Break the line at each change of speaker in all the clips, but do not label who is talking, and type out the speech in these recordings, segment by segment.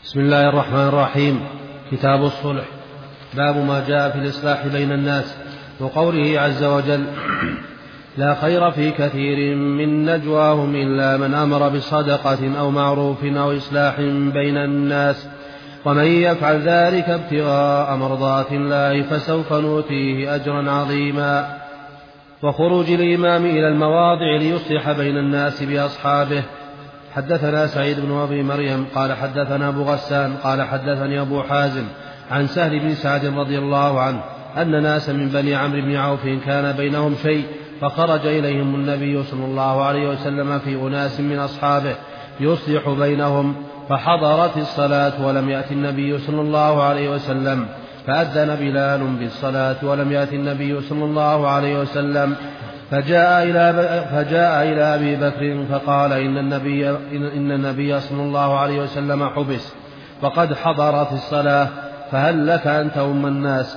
بسم الله الرحمن الرحيم. كتاب الصلح. باب ما جاء في الإصلاح بين الناس، وقوله عز وجل: لا خير في كثير من نجواهم إلا من أمر بصدقة أو معروف أو إصلاح بين الناس، ومن يفعل ذلك ابتغاء مرضات الله فسوف نؤتيه أجرا عظيما. وخروج الإمام إلى المواضع ليصلح بين الناس بأصحابه. حدثنا سعيد بن أبي مريم قال حدثنا أبو غسان قال حدثني أبو حازم عن سهل بن سعد رضي الله عنه أن ناسا من بني عمرو بن عوف كان بينهم شيء، فخرج إليهم النبي صلى الله عليه وسلم في أناس من أصحابه يصلح بينهم، فحضرت الصلاة ولم يأت النبي صلى الله عليه وسلم، فأذن بلال بالصلاة ولم يأت النبي صلى الله عليه وسلم، فجاء إلى أبي بكر فقال: إن النبي صلى الله عليه وسلم حبس وقد حضرت الصلاة، فهل لك أن تؤم الناس؟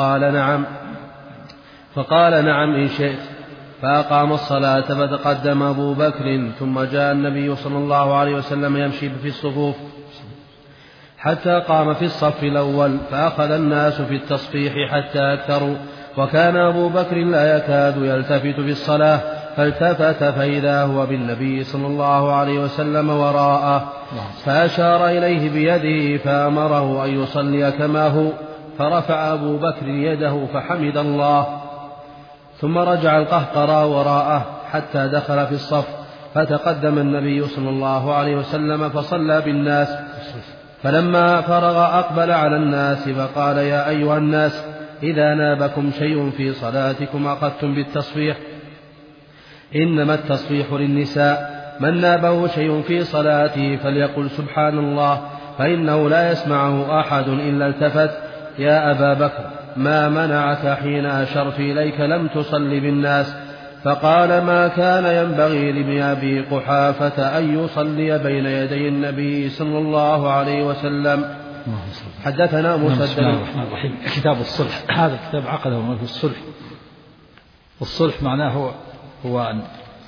فقال: نعم إن شئت. فأقام الصلاة فتقدم أبو بكر، ثم جاء النبي صلى الله عليه وسلم يمشي في الصفوف حتى قام في الصف الأول، فأخذ الناس في التصفيح حتى أكثروا، وكان أبو بكر لا يكاد يلتفت في الصلاة، فالتفت فإذا هو بالنبي صلى الله عليه وسلم وراءه، فأشار إليه بيده فأمره أن يصلي كما هو، فرفع أبو بكر يده فحمد الله، ثم رجع القهقرى وراءه حتى دخل في الصف، فتقدم النبي صلى الله عليه وسلم فصلى بالناس، فلما فرغ أقبل على الناس فقال: يا أيها الناس، إذا نابكم شيء في صلاتكم أخذتم بالتصفيح، إنما التصفيح للنساء، من نابه شيء في صلاته فليقل سبحان الله، فإنه لا يسمعه أحد إلا التفت: يا أبا بكر، ما منعك حين أشرت إليك لم تصل بالناس؟ فقال: ما كان ينبغي لابن أبي قحافة أن يصلي بين يدي النبي صلى الله عليه وسلم. حدثنا
بسم الله الرحمن الرحيم. كتاب الصلح. هذا الكتاب عقده في الصلح، والصلح معناه هو أن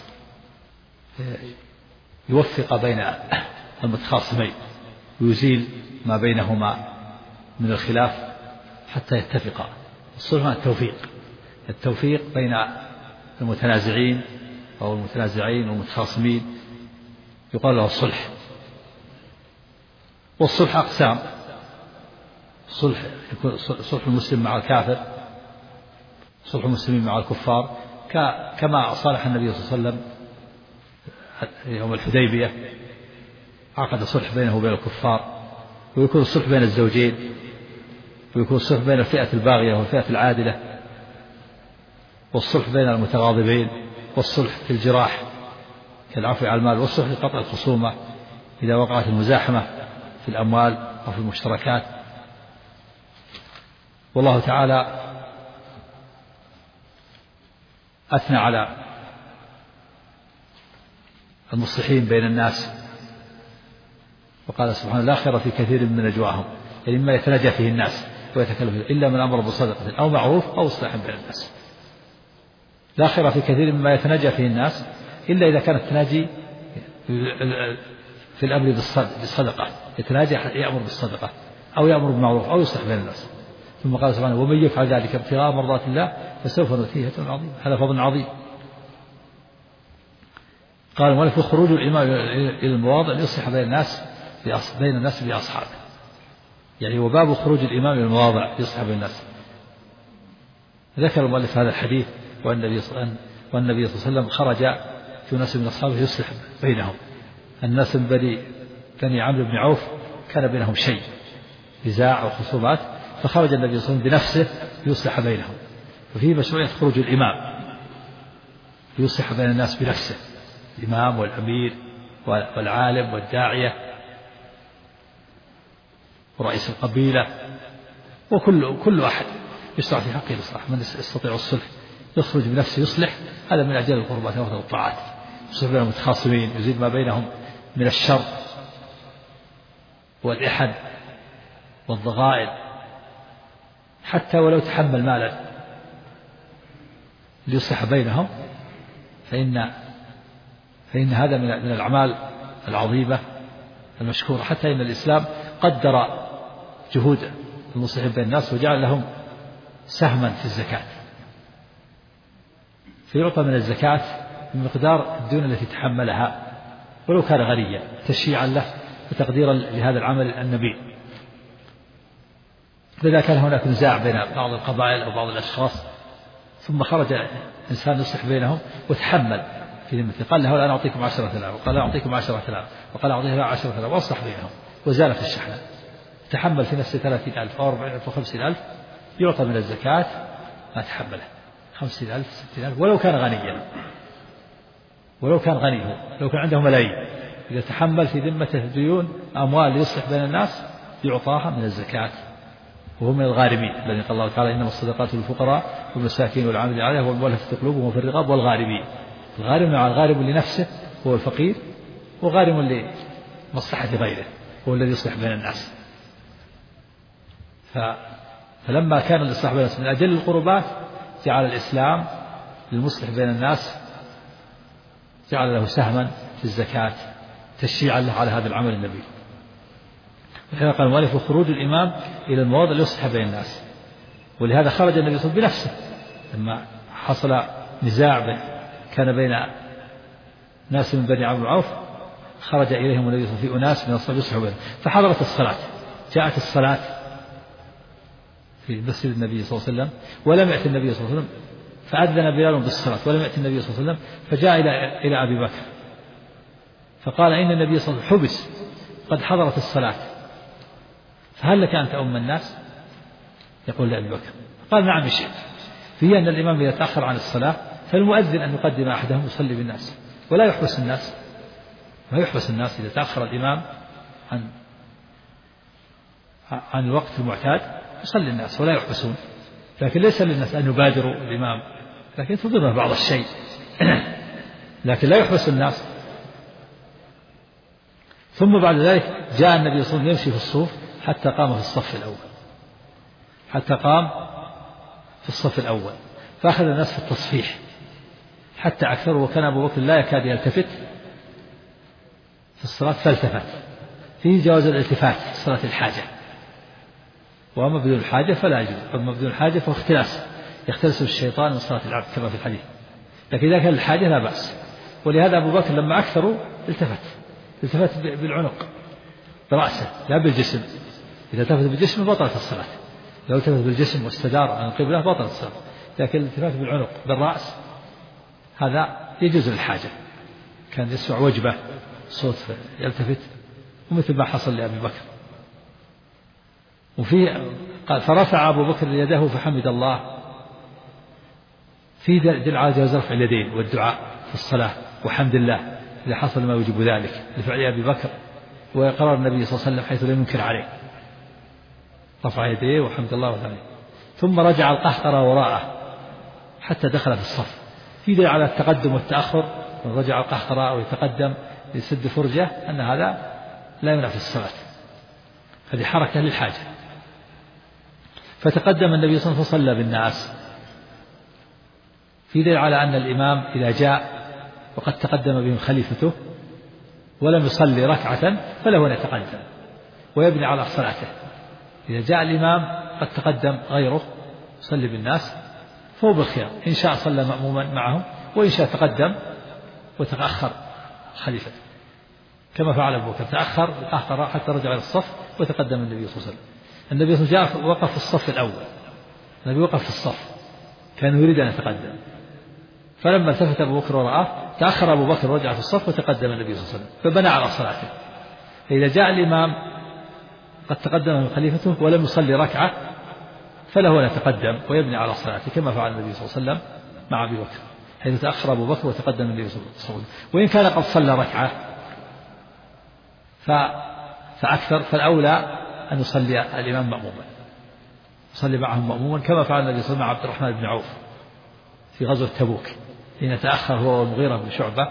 يوفق بين المتخاصمين ويزيل ما بينهما من الخلاف حتى يتفقا. الصلح معناه التوفيق بين المتنازعين أو المتنازعين والمتخاصمين، يقال له الصلح. والصلح أقسام: صلح المسلم مع الكافر، صلح المسلمين مع الكفار، كما صالح النبي صلى الله عليه وسلم يوم الحديبية، عقد صلح بينه وبين الكفار، ويكون الصلح بين الزوجين، ويكون الصلح بين الفئة الباغية والفئة العادلة، والصلح بين المتغاضبين، والصلح في الجراح كالعفو على المال، والصلح لقطع الخصومة إذا وقعت المزاحمة في الأموال أو في المشتركات. والله تعالى أثنى على المصلحين بين الناس وقال سبحانه: لا خير في كثير من نجواهم، يعني مما يتناجى فيه الناس ويتكلم فيه إلا من أمر بصدقة أو معروف أو إصلاح بين الناس. لا خير في كثير مما يتناجى فيه الناس إلا إذا كان التناجي في الأمر بالصدقة، يتناجى يأمر بالصدقة أو يأمر بالمعروف أو يصلح بين الناس. ثم قال سبحانه: ومن يفعل ذلك ابتغاء مرضات الله فسوف نؤتيه أجرا عظيما. هذا فضل عظيم. قال المؤلف: خروج الإمام إلى المواضع ليصلح بين الناس بأصحابه، يعني وباب خروج الإمام إلى المواضع ليصلح بين الناس. ذكر المؤلف هذا الحديث والنبي صلى الله عليه وسلم خرج في ناس من أصحابه يصلح بينهم. الناس من بني عمرو بن عوف كان بينهم شيء، نزاع وخصومات، فخرج النبي صلى الله عليه وسلم بنفسه ليصلح بينهم. وفيه مشروعية خروج الإمام ليصلح بين الناس بنفسه، الإمام والأمير والعالم والداعية ورئيس القبيلة، وكل أحد يشرع في حقه الإصلاح. من يستطيع الصلح يخرج بنفسه يصلح، هذا من أجل القربات وأفضل الطاعات. يصلح بين المتخاصمين، يزيد ما بينهم من الشر والإحن والضغائن، حتى ولو تحمل مالا ليصلح بينهم، فإن هذا من الأعمال العظيمة المشكورة. حتى إن الإسلام قدر جهود المصلحين بين الناس وجعل لهم سهما في الزكاة، فيعطى من الزكاة بمقدار الديون التي تحملها ولو كان غنيا تشييعا له وتقديرا لهذا العمل النبيل. فإذا كان هناك نزاع بين بعض القبائل أو بعض الأشخاص ثم خرج إنسان يصلح بينهم وتحمل في ذمته، قال له أنا أعطيكم 10,000 وقال أعطيكم 10,000 وقال أعطيه 10,000 وأصلح بينهم وزالت الشحنة، تحمل في نفسه 30,000 أو 40,000 أو 50,000 يعطى من الزكاة ما تحمله 50,000 60,000 ولو كان غنيا، ولو كان غني، لو كان عنده ملايين، إذا تحمل في ذمته ديون أموال يصلح بين الناس يعطاها من الزكاة، وهم من الغارمين الذين قال الله تعالى إنما الصدقات للفقراء والمساكين والعاملين عليها والمؤلفة قلوبهم وفي الرقاب والغارمين. الغارم مع الغارم لنفسه هو الفقير، وغارم لمصلحة غيره هو الذي يصلح بين الناس. فلما كان الإصلاح بين الناس من أجل القربات جعل الإسلام للمصلح بين الناس جعل له سهما في الزكاة تشجيعا له على هذا العمل النبيل. ولهذا قال المؤلف خروج الإمام إلى المواضع ليصلح بين الناس، ولهذا خرج النبي صلى الله عليه وسلم بنفسه لما حصل نزاع كان بين ناس من بني عمرو بن عوف، خرج إليهم النبي صلى الله عليه وسلم في أناس من الصحابة يصلحوا بينهم، فحضرت الصلاة، جاءت الصلاة في مسجد النبي صلى الله عليه وسلم ولم يأتي النبي صلى الله عليه وسلم، فأذن بلال بالصلاة ولم يأتي النبي صلى الله عليه وسلم، فجاء إلى أبي بكر فقال إن النبي صلى الله عليه وسلم حبس قد حضرت الصلاة فهل لك أن تؤم الناس؟ يقول لأبي بكر قال نعم شئت، فهي أن الإمام إذا تأخر عن الصلاة فالمؤذن أن يقدم أحدهم يصلي بالناس ولا يحبس الناس، ما يحبس الناس إذا تأخر الإمام عن الوقت المعتاد يصلي الناس ولا يحبسون، لكن ليس للناس أن يبادروا الإمام، لكن تضره بعض الشيء لكن لا يحبس الناس. ثم بعد ذلك جاء النبي صلى الله عليه وسلم يمشي في الصوف حتى قام في الصف الأول، حتى قام في الصف الأول، فأخذ الناس في التصفيح حتى أكثروا، وكان أبو بكر لا يكاد يلتفت في الصلاة فالتفت، فيه جواز الالتفات في صلاة الحاجة، وأما بدون الحاجة فلا يجوز، أما بدون الحاجة فهو اختلاس يختلس الشيطان من صلاة العبد كما في الحديث، لكن إذا كان الحاجة لا بأس. ولهذا أبو بكر لما أكثروا التفت بالعنق برأسه لا بالجسم، إذا التفت بالجسم بطلت الصلاة، لو التفت بالجسم واستدار عن القبلة بطلت الصلاة، لكن الالتفات بالعنق بالرأس هذا يجوز للحاجة، كان يسمع وجبة صوت يلتفت، ومثل ما حصل لأبي بكر. وفي قال فرفع أبو بكر يده فحمد الله، في دل على جواز رفع اليدين والدعاء في الصلاة وحمد الله إذا حصل ما يوجب ذلك لفعل أبي بكر، وقرار النبي صلى الله عليه وسلم حيث لا ينكر عليه، رفع يديه وحمد الله وثانيه، ثم رجع القهقرة وراءه حتى دخل في الصف، في دليل على التقدم والتأخر، من رجع القهقرة ويتقدم ليسد فرجة أن هذا لا يمنع في الصلاة، هذه حركة للحاجة. فتقدم النبي صلى الله عليه وسلم فصلى بالناس، في دليل على أن الإمام إذا جاء وقد تقدم بهم خليفته ولم يصلي ركعة فله أن يتقدم ويبني على صلاته، إذا جاء الإمام قد تقدم غيره يصلي بالناس فهو بالخيار، إن شاء صلى مأموما معهم وإن شاء تقدم وتأخر خليفته كما فعل أبو بكر، تأخر القهقرة حتى رجع إلى الصف وتقدم النبي صلى الله عليه وسلم. النبي صلى الله عليه وسلم وقف في الصف الأول، النبي وقف في الصف كان يريد أن يتقدم، فلما التفت أبو بكر ورآه تأخر أبو بكر ورجع في الصف وتقدم النبي صلى الله عليه وسلم فبنى على صلاته. فإذا جاء الإمام قد تقدم من خليفته ولم يصلي ركعة فله أن يتقدم ويبني على صلاته كما فعل النبي صلى الله عليه وسلم مع أبي بكر، حيث تأخر أبو بكر وتقدم النبي صلى الله عليه وسلم، وإن كان قد صلى ركعة فأكثر، فالأولى أن يصلي الإمام مأموما، يصلي معهم مأموما كما فعل النبي صلى الله عليه وسلم مع عبد الرحمن بن عوف في غزوة تبوك حين تأخر هو والمغيرة بن شعبة،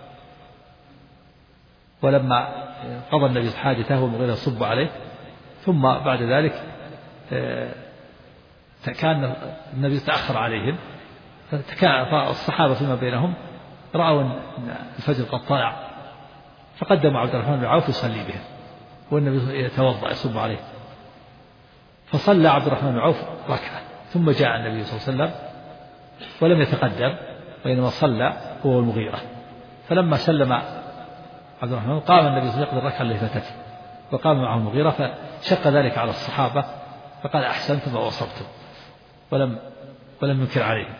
ولما قضى النبي حاجته والمغيرة صب عليه، ثم بعد ذلك كان النبي تأخر عليهم، فالصحابة فيما بينهم رأوا أن الفجر قد طلع فقدموا عبد الرحمن بن عوف يصلي بهم، والنبي يتوضأ يصب عليه، فصلى عبد الرحمن بن عوف ركعة، ثم جاء النبي صلى الله عليه وسلم ولم يتقدم، وإنما صلى هو والمغيرة. فلما سلم عبد الرحمن قام النبي صلى الله عليه وسلم يقضي الركعة التي فاتته، وقام معه المغيرة، فشق ذلك على الصحابة، فقال أحسنتم وأصبتم، ولم ينكر عليهم.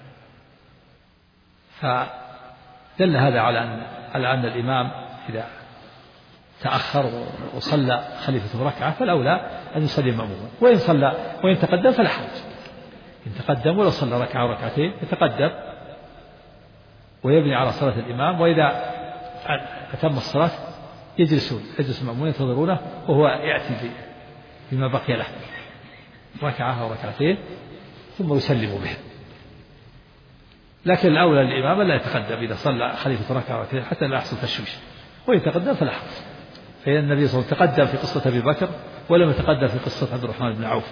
فدل هذا على أن الإمام إذا تأخر وصلى خليفة ركعة فالأولى أن يصلي مأموما، وإن تقدم فلا حرج، إن تقدم ولو صلى ركعة أو ركعتين يتقدم ويبني على صلاة الإمام، وإذا أتم الصلاة يجلس المأمون ينتظرونه، وهو يأتي بما بقي له ركعة أو ركعتين ثم يسلم به. لكن الأولى للإمام لا يتقدم إذا صلى خليفة ركعة أو ركعتين حتى لا يحصل تشويش، وإن تقدم فلا حرج. فإن النبي صلى الله عليه وسلم تقدم في قصة أبي بكر ولم يتقدم في قصة عبد الرحمن بن عوف.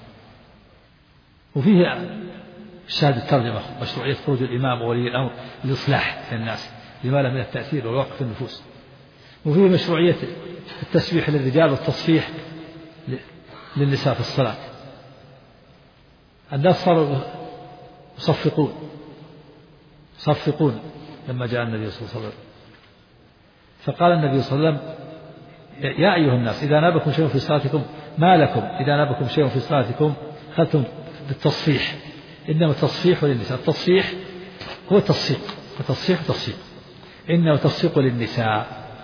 وفيه شاهد الترجمة مشروعية خروج الإمام وولي الأمر للإصلاح في الناس لما له من التأثير والوقع في النفوس. وفيه مشروعية التسبيح للرجال والتصفيح للنساء في الصلاة. الناس صاروا يصفقون لما جاء النبي صلى الله عليه وسلم، فقال النبي صلى الله عليه وسلم يا أيها الناس إذا نابكم شيء في صلاتكم ما لكم إذا نابكم شيء في صلاتكم خلتم بالتصفيح، إنما التصفيح للنساء. التصفيح هو التصفيق، وتصفيق إنه تصفيق للنساء.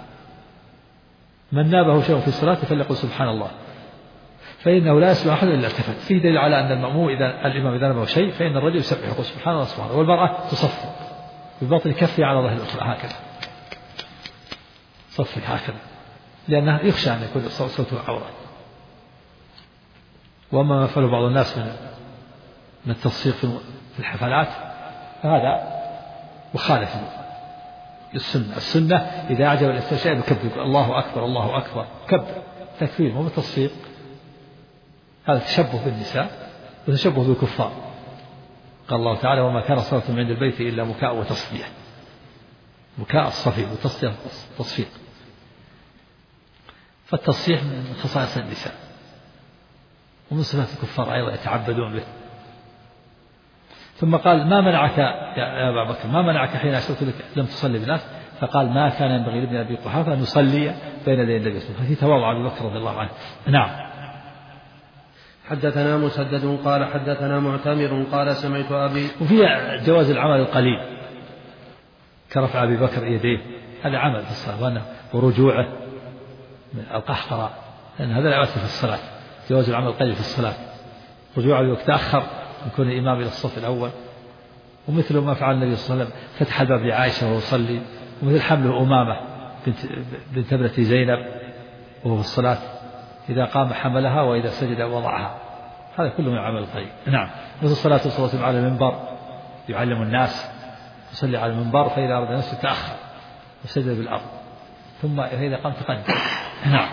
من نابه شيء في الصلاة فليقل سبحان الله، فإنه لا يسمع أحد إلا التفت. فيه دليل على أن المأموم الإمام إذا نابه شيء فإن الرجل يسبح يقول سبحان الله سبحان الله، والمرأة تصفق بباطن كفها على ظهر الأخرى هكذا، صفق هكذا، لأنه يخشى أن يكون صوت العورة. وأما ما فعله بعض الناس من التصفيق في الحفلات فهذا مخالف السنة. إذا أعجب الإنسان شيء يكبر الله أكبر الله أكبر، كبر تكبير مو بالتصفيق. هذا تشبه بالنساء وتشبه بالكفار. قال الله تعالى وما كان صلاة من عند البيت إلا مكاء وتصفيح، مكاء الصفيق وتصفيق. فالتصفيح من خصائص النساء ومن صفات الكفار أيضا يتعبدون به. ثم قال ما منعك يا أبا بكر ما منعك حين أشرت لك لم تصلي بالناس؟ فقال ما كان ينبغي لابن أبي قحافة أن يصلي بين يدي النبي صلى الله عليه وسلم. ففي تواضع أبي بكر رضي الله عنه. نعم.
حدثنا مسدد قال حدثنا معتمر قال سمعت أبي.
وفي جواز العمل القليل كرفع أبي بكر يديه، هذا عمل في الصلاة، ورجوعه من القحقرة، لأن هذا لا يؤثر في الصلاة. جواز العمل القليل في الصلاة، رجوع أبي بكر تأخر يكون الإمام إلى الصف الأول، ومثل ما فعل النبي صلى الله عليه وسلم فتح الباب لعائشة وهو يصلي، ومثل حمله أمامة بنت ابنة زينب وهو في الصلاة، إذا قام حملها وإذا سجد وضعها، هذا كله من عمل القليل. نعم. مثل صلاة الرسول على المنبر يعلم الناس، يصلي على المنبر فإذا أراد نفسه تأخر وسجد بالأرض، ثم إذا قام تقدم. نعم.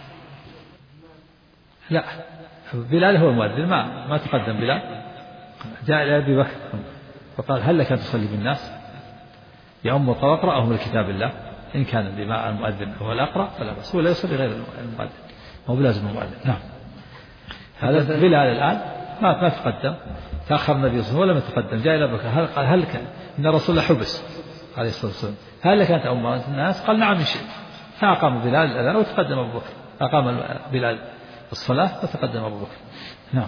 لا، بلال هو المؤذن، ما تقدم بلال. جاء إلى أبي بكر فقال هل لك أن تصلي بالناس؟ يؤم وأقرأهم لكتاب الله، إن كان المؤذن هو الأقرأ فلا بأس، هو لا يصلي غير المؤذن، هو بلازم المؤذن. نعم. هذا بلال الآن ما تقدم، تأخر النبي صلى الله عليه وسلم ولم يتقدم. جاء إلى أبي بكر قال هل لك إن الرسول الله حبس عليه الصلاة والسلام، هل لك أن تؤم الناس؟ قال نعم إن شئت. فأقام بلال الأذان وتقدم أبو بكر، أقام بلال الصلاة وتقدم أبو بكر. نعم.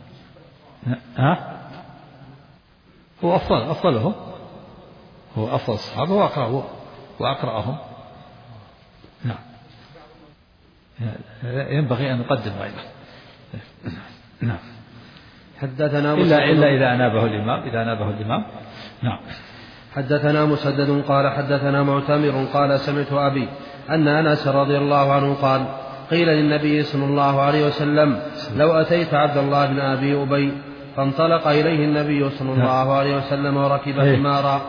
هو أفضلهم، هو أفضل الصحابة وأقرأهم. نعم. ينبغي أن نقدم غيره. نعم.
حدثنا
إلا إذا أنابه الإمام. نعم.
حدثنا مسدد قال حدثنا معتمر قال سمعت أبي أن أنس رضي الله عنه قال قيل للنبي صلى الله عليه وسلم لو أتيت عبد الله بن أبي أبي فانطلق إليه النبي صلى الله عليه وسلم وركب حمارا.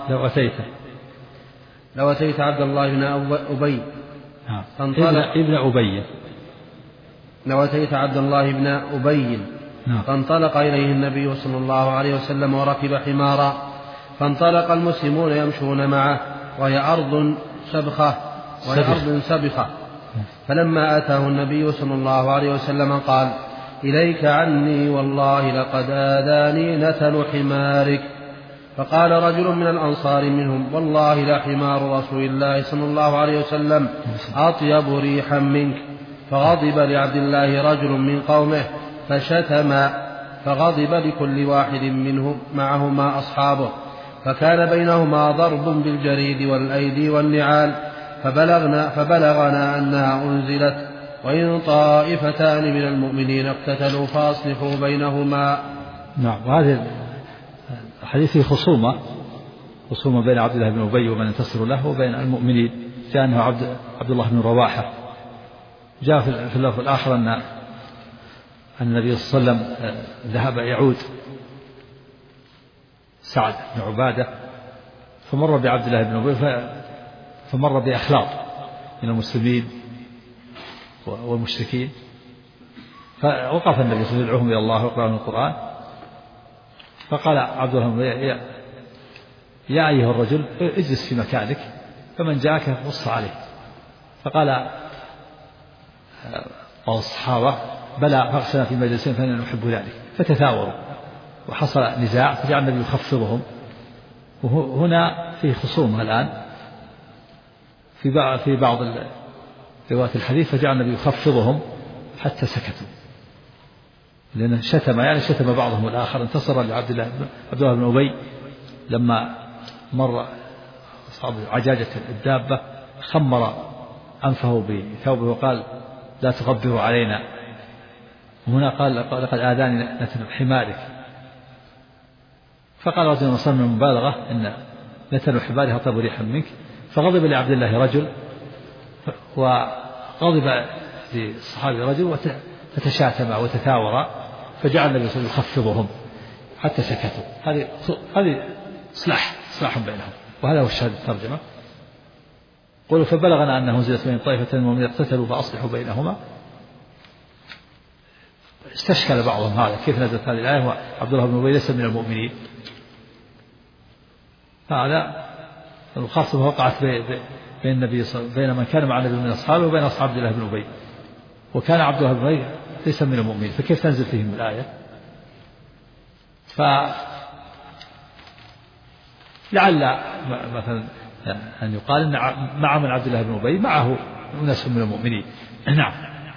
لو أتيت عبد الله بن أبي
ابن أبي
لو أتيت عبد الله بن أبي فانطلق إليه النبي صلى الله عليه وسلم وركب حمارا، فانطلق المسلمون يمشون معه وهي أرض سبخة فلما أتاه النبي صلى الله عليه وسلم قال: إليك عني والله لقد آذاني نتن حمارك. فقال رجل من الأنصار منهم: والله لحمار رسول الله صلى الله عليه وسلم أطيب ريحا منك. فغضب لعبد الله رجل من قومه فشتم، فغضب لكل واحد منهم معهما أصحابه، فكان بينهما ضرب بالجريد والأيدي والنعال. فبلغنا أنها أنزلت: وإن طائفتان من المؤمنين اقتتلوا فأصلحوا بينهما.
نعم. وهذه الحديث فيه خصومة بين عبد الله بن أبي ومن انتصر له وبين المؤمنين. جاء أنه عبد الله بن رواحة. جاء في اللفظ الآخر أن النبي صلى الله عليه وسلم ذهب يعود سعد بن عبادة، فمر بعبد الله بن أبي، فمر بأخلاط من المسلمين والمشركين، فوقف النبي صلى الله عليه وسلم يدعوهم إلى الله ويقرأون القرآن. فقال عبد الله بن أبي: يا أيها الرجل اجلس في مكانك، فمن جاءك فقص عليه. فقال بعض الصحابة: بلى، فاغسلنا في مجلسين فإننا نحب ذلك. فتثاوروا وحصل نزاع، فجعل النبي يخفضهم. وهنا في خصومة الآن في بعض روايات الحديث، فجعل النبي يخفضهم حتى سكتوا، لأنه شتم بعضهم الآخر. انتصر لعبد الله بن أبي لما مر أصحاب عجاجة الدابة، خمر أنفه بثوبه وقال: لا تغبروا علينا. وهنا قال: لقد آذاني نتن حمارك. فقال رجل وصل من المبالغة إن نتن حمارها أطيب ريحا منك. فغضب لعبد الله رجل، وغضب للصحابي رجل، فتشاتما وتثاورا، فجعل النبي صلى الله عليه وسلم يخفضهم حتى سكتوا. هذه إصلاح بينهم، وهذا هو الشاهد الترجمة. قولوا: فبلغنا أنه نزلت بين طائفتين من المؤمنين اقتتلوا فأصلحوا بينهما. استشكل بعضهم هذا، كيف نزلت هذه الآية وعبد الله بن أبي ليس من المؤمنين؟ هذا الخاصة وقعت بين من كان مع النبي من أصحابه وبين أصحاب عبد الله بن أبي، وكان عبد الله بن أبي ليس من المؤمنين، فكيف تنزل فيهم الآية؟ لعل مثلا أن يقال أن مع من عبد الله بن أبي معه أناس من المؤمنين. نعم.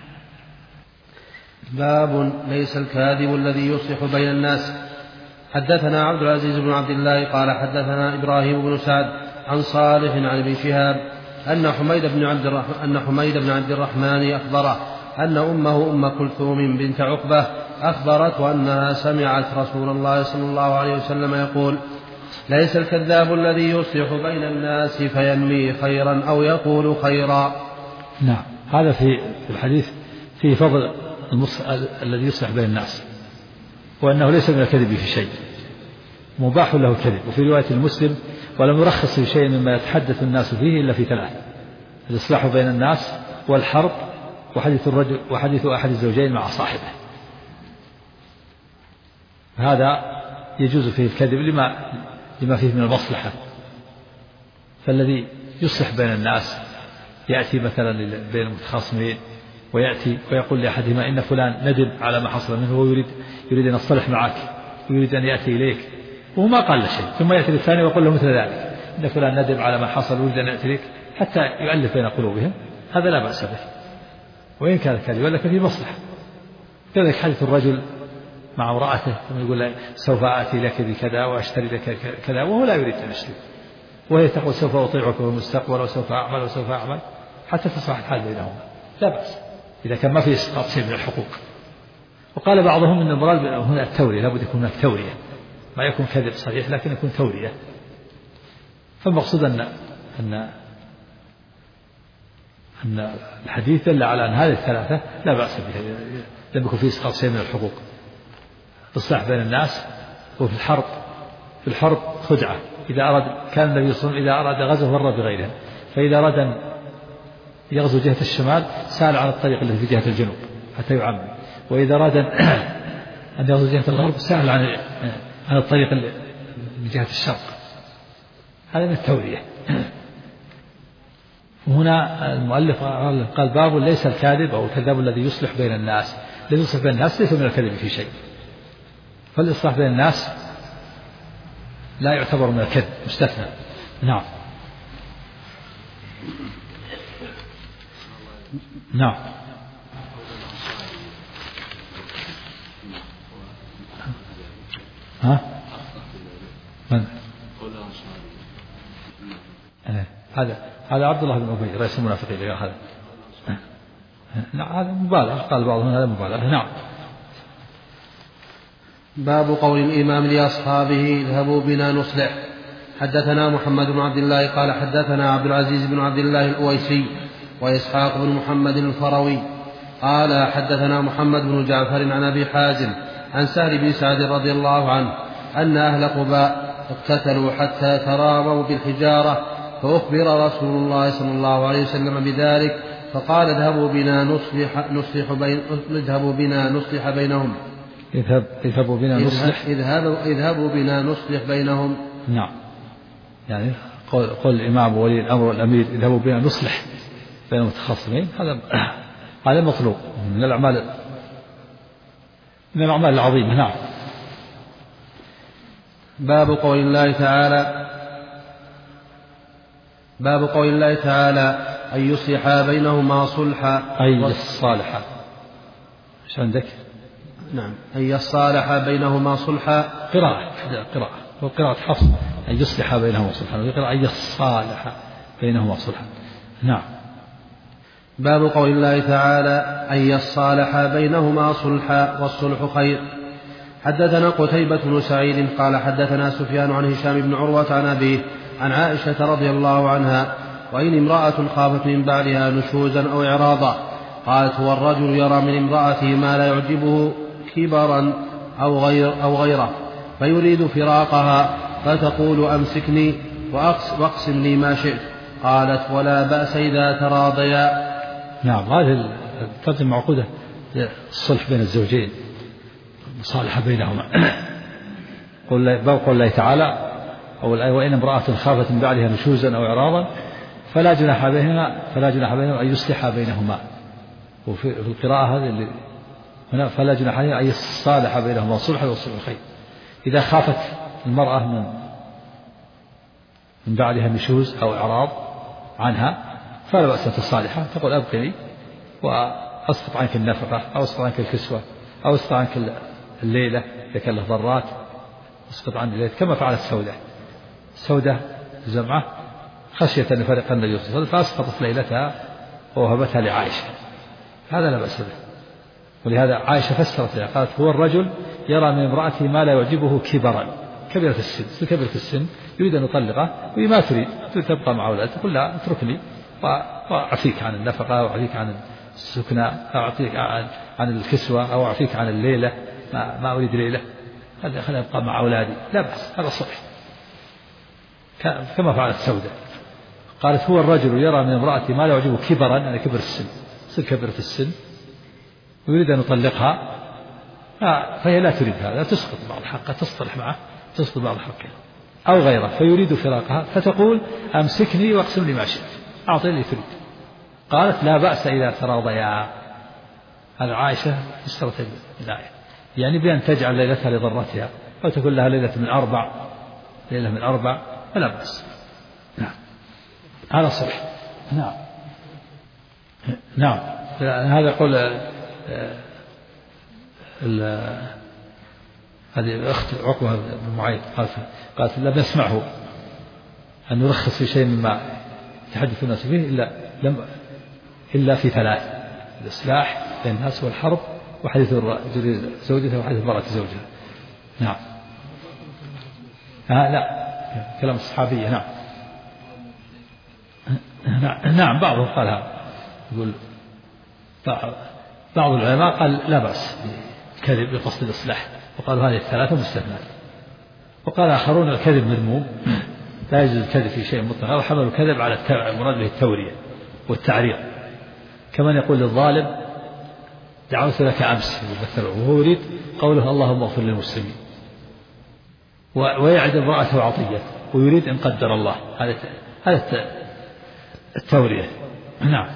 باب ليس الكاذب الذي يصلح بين الناس. حدثنا عبد العزيز بن عبد الله قال حدثنا إبراهيم بن سعد عن صالح عن ابن شهاب أن حميد بن عبد الرحمن أخبره أن أمه أم كلثوم بنت عقبة أخبرته أنها سمعت رسول الله صلى الله عليه وسلم يقول: ليس الكذاب الذي يصلح بين الناس فينمي خيرا أو يقول خيرا.
نعم. هذا في الحديث فيه فضل الذي يصلح بين الناس، وأنه ليس من الكذب في شيء، مباح له الكذب. وفي رواية المسلم: ولم يرخص في شيء مما يتحدث الناس فيه إلا في ثلاث: الإصلاح بين الناس، والحرب، وحديث أحد الزوجين مع صاحبه. هذا يجوز فيه الكذب لما فيه من المصلحة. فالذي يصلح بين الناس يأتي مثلا بين المتخاصمين ويأتي ويقول لأحدهما: إن فلان ندم على ما حصل منه ويريد أن يصطلح معك، ويريد أن يأتي إليك، وهو ما قال له شيء، ثم يأتي للثاني ويقول له مثل ذلك: إن فلان ندم على ما حصل ويريد أن يأتي إليك، حتى يؤلف بين قلوبهم. هذا لا بأس به، وإن كان كذبا لكن فيه مصلحة. كذلك حديث الرجل مع امرأته ثم يقول له: سوف آتي لك بكذا وأشتري لك كذا، وهو لا يريد أن يشتري، وهي تقول: سوف أطيعك في المستقبل وسوف أعمل حتى تصلح الحال بينهما. لا بأس إذا كان ما في إسقاط شيء من الحقوق. وقال بعضهم إن المراد هنا التورية، لابد يكون هناك تورية، ما يكون كذب صريح لكن يكون تورية. فالمقصود أن الحديث دل على أن هذه الثلاثة لا بأس بها، لم يكن فيه إسقاط شيء من الحقوق. الإصلاح بين الناس. وفي الحرب خدعة. كان النبي صلى الله عليه وسلم إذا أراد غزو مر بغيره، فإذا أراد أن يغزو جهة الشمال سأل عن الطريق الذي في جهة الجنوب حتى يعمم، وإذا أراد أن يغزو جهة الغرب سأل عن الطريق من جهة الشرق. هذا من التورية. هنا المؤلف قال باب ليس الكاذب أو الكذاب الذي يصلح بين الناس، الذي يصلح بين الناس ليس من الكذب في شيء، فالإصلاح بين الناس لا يعتبر من الكذب، مستثنى. نعم. نعم. ها؟ من؟ هذا عبد الله بن أبي رئيس المنافقين هذا. هذا مبالغة، قال بعضهم هذا مبالغة. نعم.
باب قول الإمام لأصحابه اذهبوا بنا نصلح. حدثنا محمد بن عبد الله قال حدثنا عبد العزيز بن عبد الله الأويسي وإسحاق بن محمد الفروي قال حدثنا محمد بن جعفر عن أبي حازم عن سهل بن سعد رضي الله عنه أن أهل قباء اقتتلوا حتى تراموا بالحجارة، فأخبر رسول الله صلى الله عليه وسلم بذلك فقال اذهبوا بنا نصلح بينهم.
اذهبوا بنا نصلح بينهم. نعم. يعني قول الإمام ولي الأمر والأمير اذهبوا بنا نصلح بين المتخاصمين، هذا مطلوب من الأعمال العظيمة. نعم.
باب قول الله تعالى أن يصلح بينهما صلحا
أي الصالحة. ايش عندك؟
نعم. أن يصالح بينهما صلحا.
قراءة حفص أن يصلح بينهما صلحا، ويقرأ أن يصالح بينهما صلحا. نعم.
باب قول الله تعالى أن يصالح بينهما صلحا والصلح خير. حدثنا قتيبة بن سعيد قال حدثنا سفيان عن هشام بن عروة عن أبيه عن عائشة رضي الله عنها وإن امرأة خافت من بعلها نشوزا أو إعراضا قالت هو الرجل يرى من امرأته ما لا يعجبه كبرا أو غيره فيريد فراقها فتقول أمسكني واقسم لي ما شئت قالت ولا بأس إذا تراضيا.
نعم. هذه الترجمة معقودة، الصلح بين الزوجين، مصالحة بينهما. باب قول الله تعالى وإن امرأة خافت من بعدها نشوزا أو إعراضا فلا جناح بينهما أن يصلح بينهما. وفي القراءة هذه اللي هنا فلا جناح عليهما أن يصالح بينهما صلحا والصلح خير. إذا خافت المرأة من بعدها نشوز أو إعراض عنها فلا بأس تصالحها، تقول أبقني وأسقط عنك النفقة أو أسقط عنك الكسوة أو أسقط عنك الليلة إذا كان له ضرات، أسقط عني الليلة كما فعلت سودة زمعة خشية أن يفرق النبي صلى الله عليه وسلم فأسقطت ليلتها ووهبتها لعائشة، هذا لا بأس به. ولهذا عائشة فسرت قالت هو الرجل يرى من امرأته ما لا يعجبه كبيرة في السن يريد أن يطلقه وما تريد تبقى مع أولادها تقول لا اتركني وأعفيك عن النفقة وأعفيك عن السكنة أو أعفيك عن الكسوة أو أعفيك عن الليلة، ما أريد ليلة، خليني أبقى مع أولادي، لا بأس، هذا صلح كما فعلت سودة. قالت هو الرجل يرى من امرأته ما لا يعجبه كبرا، يعني كبر السن، تصير كبر في السن ويريد أن يطلقها فهي لا تريد هذا، تسقط بعض حقها، تصطلح معه تسقط بعض حقها أو غيره فيريد فراقها فتقول أمسكني واقسم لي ما شئت، أعطي اللي تريد. قالت لا بأس إذا تراضيا. هذا عائشة فسرت الآية يعني بأن تجعل ليلتها لضرتها أو تقول لها ليلة من أربع فلا بأس. نعم. هذا صحيح. نعم. هذا يقول هذه أخت عقبة بن معيط قالت لم يسمعه أن يرخص في شيء مما يتحدث الناس فيه إلا في ثلاث: الإصلاح بين الناس والحرب وحديث زوجته وحديث المرأة زوجها. نعم. لا كلام الصحابية. نعم بعضهم قال هذا، يقول بعض العلماء قال لا بأس الكذب بقصد الإصلاح وقالوا هذه الثلاثة مستثنات، وقال آخرون الكذب مذموم لا يجوز الكذب في شيء مطلق، وحملوا الكذب على المراد به التورية والتعريض، كمان يقول للظالم دعوت لك أمس وهو يريد قوله اللهم اغفر للمسلمين، ويعد امرأته عطية ويريد إن قدر الله، هذا التورية. نعم.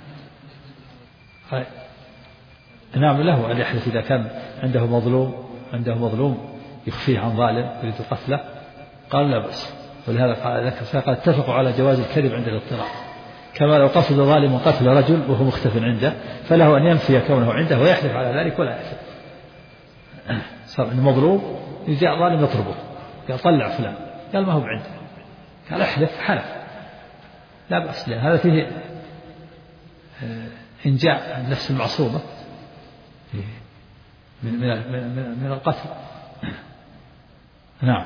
نعم له أن يحلف إذا كان عنده مظلوم يخفيه عن ظالم يريد قتله قال لا بأس. ولهذا قال اتفقوا على جواز الكذب عند الاضطرار، كما لو قصد ظالم قتل رجل وهو مختف عنده فله أن ينفي كونه عنده ويحلف على ذلك ولا يحلف. صار المظلوم جاء ظالم يطلبه قال طلع فلان قال ما هو عنده قال احلف حلف لا بأس، لأن هذا فيه إنجاء النفس المعصومة من القتل. نعم.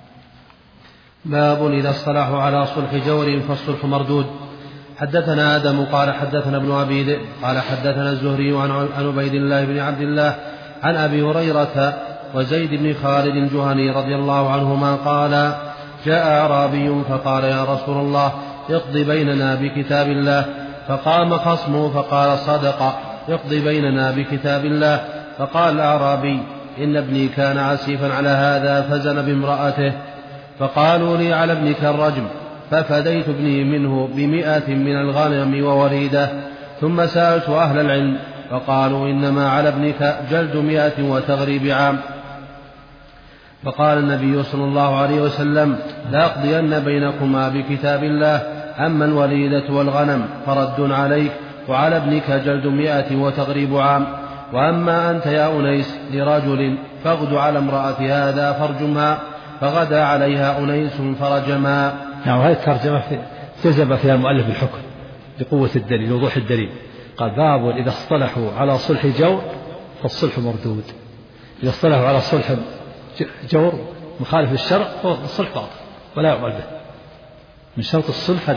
باب إذا اصطلحوا على صلح جور فالصلح مردود. حدثنا آدم قال حدثنا ابن أبي ذئب قال حدثنا الزهري عن عبيد الله بن عبد الله عن أبي هريرة وزيد بن خالد الجهني رضي الله عنهما قال جاء أعرابي فقال يا رسول الله اقض بيننا بكتاب الله، فقام خصمه فقال صدق اقض بيننا بكتاب الله. فقال الأعرابي إن ابني كان عسيفا على هذا فزن بامرأته، فقالوا لي على ابنك الرجم، ففديت ابني منه 100 من الغنم ووريده. ثم سألت أهل العلم فقالوا إنما على ابنك جلد 100 وتغريب عام. فقال النبي صلى الله عليه وسلم لأقضين بينكما بكتاب الله، أما الوليدة والغنم فرد عليك، وعلى ابنك جلد 100 وتغريب عام. وأما أنت يا أنيس لرجل فاغد على امرأة هذا فارجمها، فغدا عليها أنيس فرجما.
نعم. هذه الترجمة جزم فيها المؤلف بالحكم بقوة الدليل وضوح الدليل. قال باب إذا اصطلحوا على صلح جور فالصلح مردود. إذا اصطلحوا على صلح جور مخالف للشرع فالصلح باطل ولا يعمل به. من شرط الصلح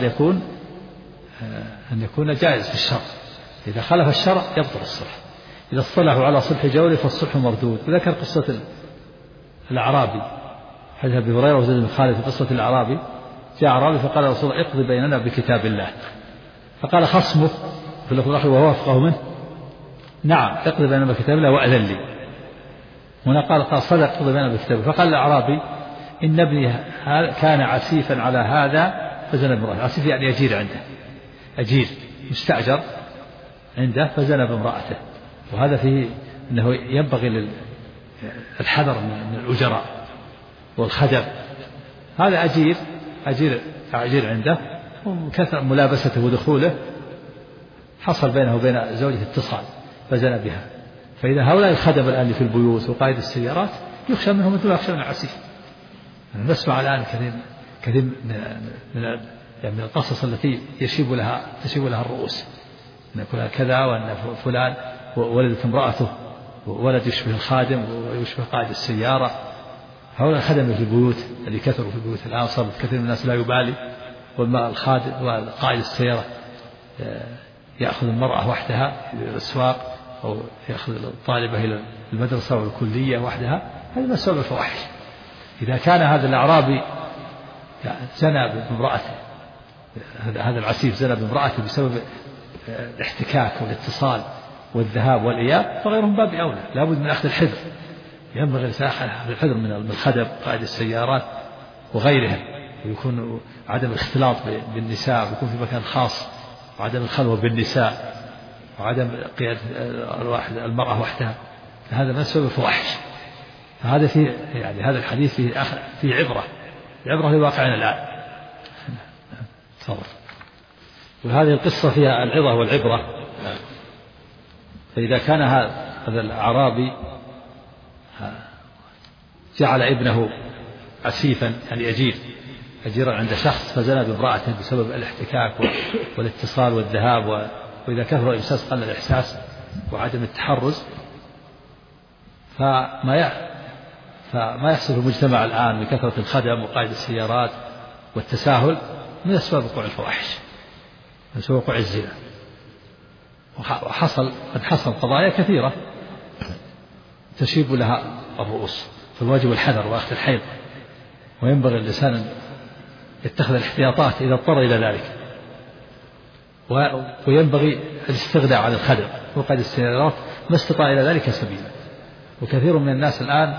أن يكون جائز في الشرع، إذا خالف الشرع يبطل الصلح. إذا اصطلحوا على صلح جور فالصلح مردود. وذكر قصة الأعرابي حديث أبي هريرة وزيد بن خالد في قصة الأعرابي. جاء أعرابي فقال رسول الله اقضي بيننا بكتاب الله، فقال خصمه في اللفظ الآخر وهو أفقه منه نعم اقضي بيننا بكتاب الله وأذن لي. هنا قال صدق اقضي بيننا بكتاب الله. فقال الأعرابي إن ابني كان عسيفا على هذا فزن بامرأته. عسيف يعني أجير عنده، أجير مستأجر عنده فزن بامرأته. وهذا فيه أنه ينبغي الحذر من الأجراء والخدم. هذا أجير عنده وكثر ملابسته ودخوله حصل بينه وبين زوجته اتصال فزن بها. فإذا هؤلاء الخدم الآن في البيوت وقائد السيارات يخشى منهم مثل ما يخشى من العسيف. نسمع الآن كثير من القصص التي تشيب لها الرؤوس، أن يكون كذا وأن فلان ولدت امرأته ولد يشبه الخادم ويشبه قائد السيارة. هؤلاء الخدم في البيوت اللي كثروا في البيوت الآن صارت كثير من الناس لا يبالي، والخادم وقائد السيارة يأخذ المرأة وحدها إلى الأسواق أو يأخذ الطالبة إلى المدرسة والكلية وحدها. هذه مسألة الفواحش. إذا كان هذا الأعرابي زنى بامرأته، هذا العسيف زنى بامرأته بسبب الاحتكاك والاتصال والذهاب والإياب، فغيرهم باب أولى. لابد من أخذ الحذر. ينبغي أخذ الحذر من الخدم قائد السيارات وغيرهم، ويكون عدم الاختلاط بالنساء، ويكون في مكان خاص، وعدم الخلوة بالنساء، وعدم قيادة المرأة وحدها. هذا من سبب الفواحش. فهذا هذا الحديث فيه عبرة لواقعنا الآن. تفضل. وهذه القصة فيها العظة والعبرة. فإذا كان هذا الأعرابي جعل ابنه عسيفا يعني أجيرا عند شخص فزنى بامرأته بسبب الاحتكاك والاتصال والذهاب، وإذا كثر الإمساس قل الإحساس وعدم التحرز، فما يحصل في المجتمع الآن من كثرة الخدم وقائد السيارات والتساهل من أسباب وقوع الفواحش، من أسباب وقوع الزنا. قد حصل قضايا كثيرة تشيب لها الرؤوس، فالواجب الحذر وأخذ الحيض، وينبغي الإنسان أن يتخذ الاحتياطات إذا اضطر إلى ذلك، وينبغي الاستغناء عن الخدم وقائد السيارات ما استطاع إلى ذلك سبيلا. وكثير من الناس الآن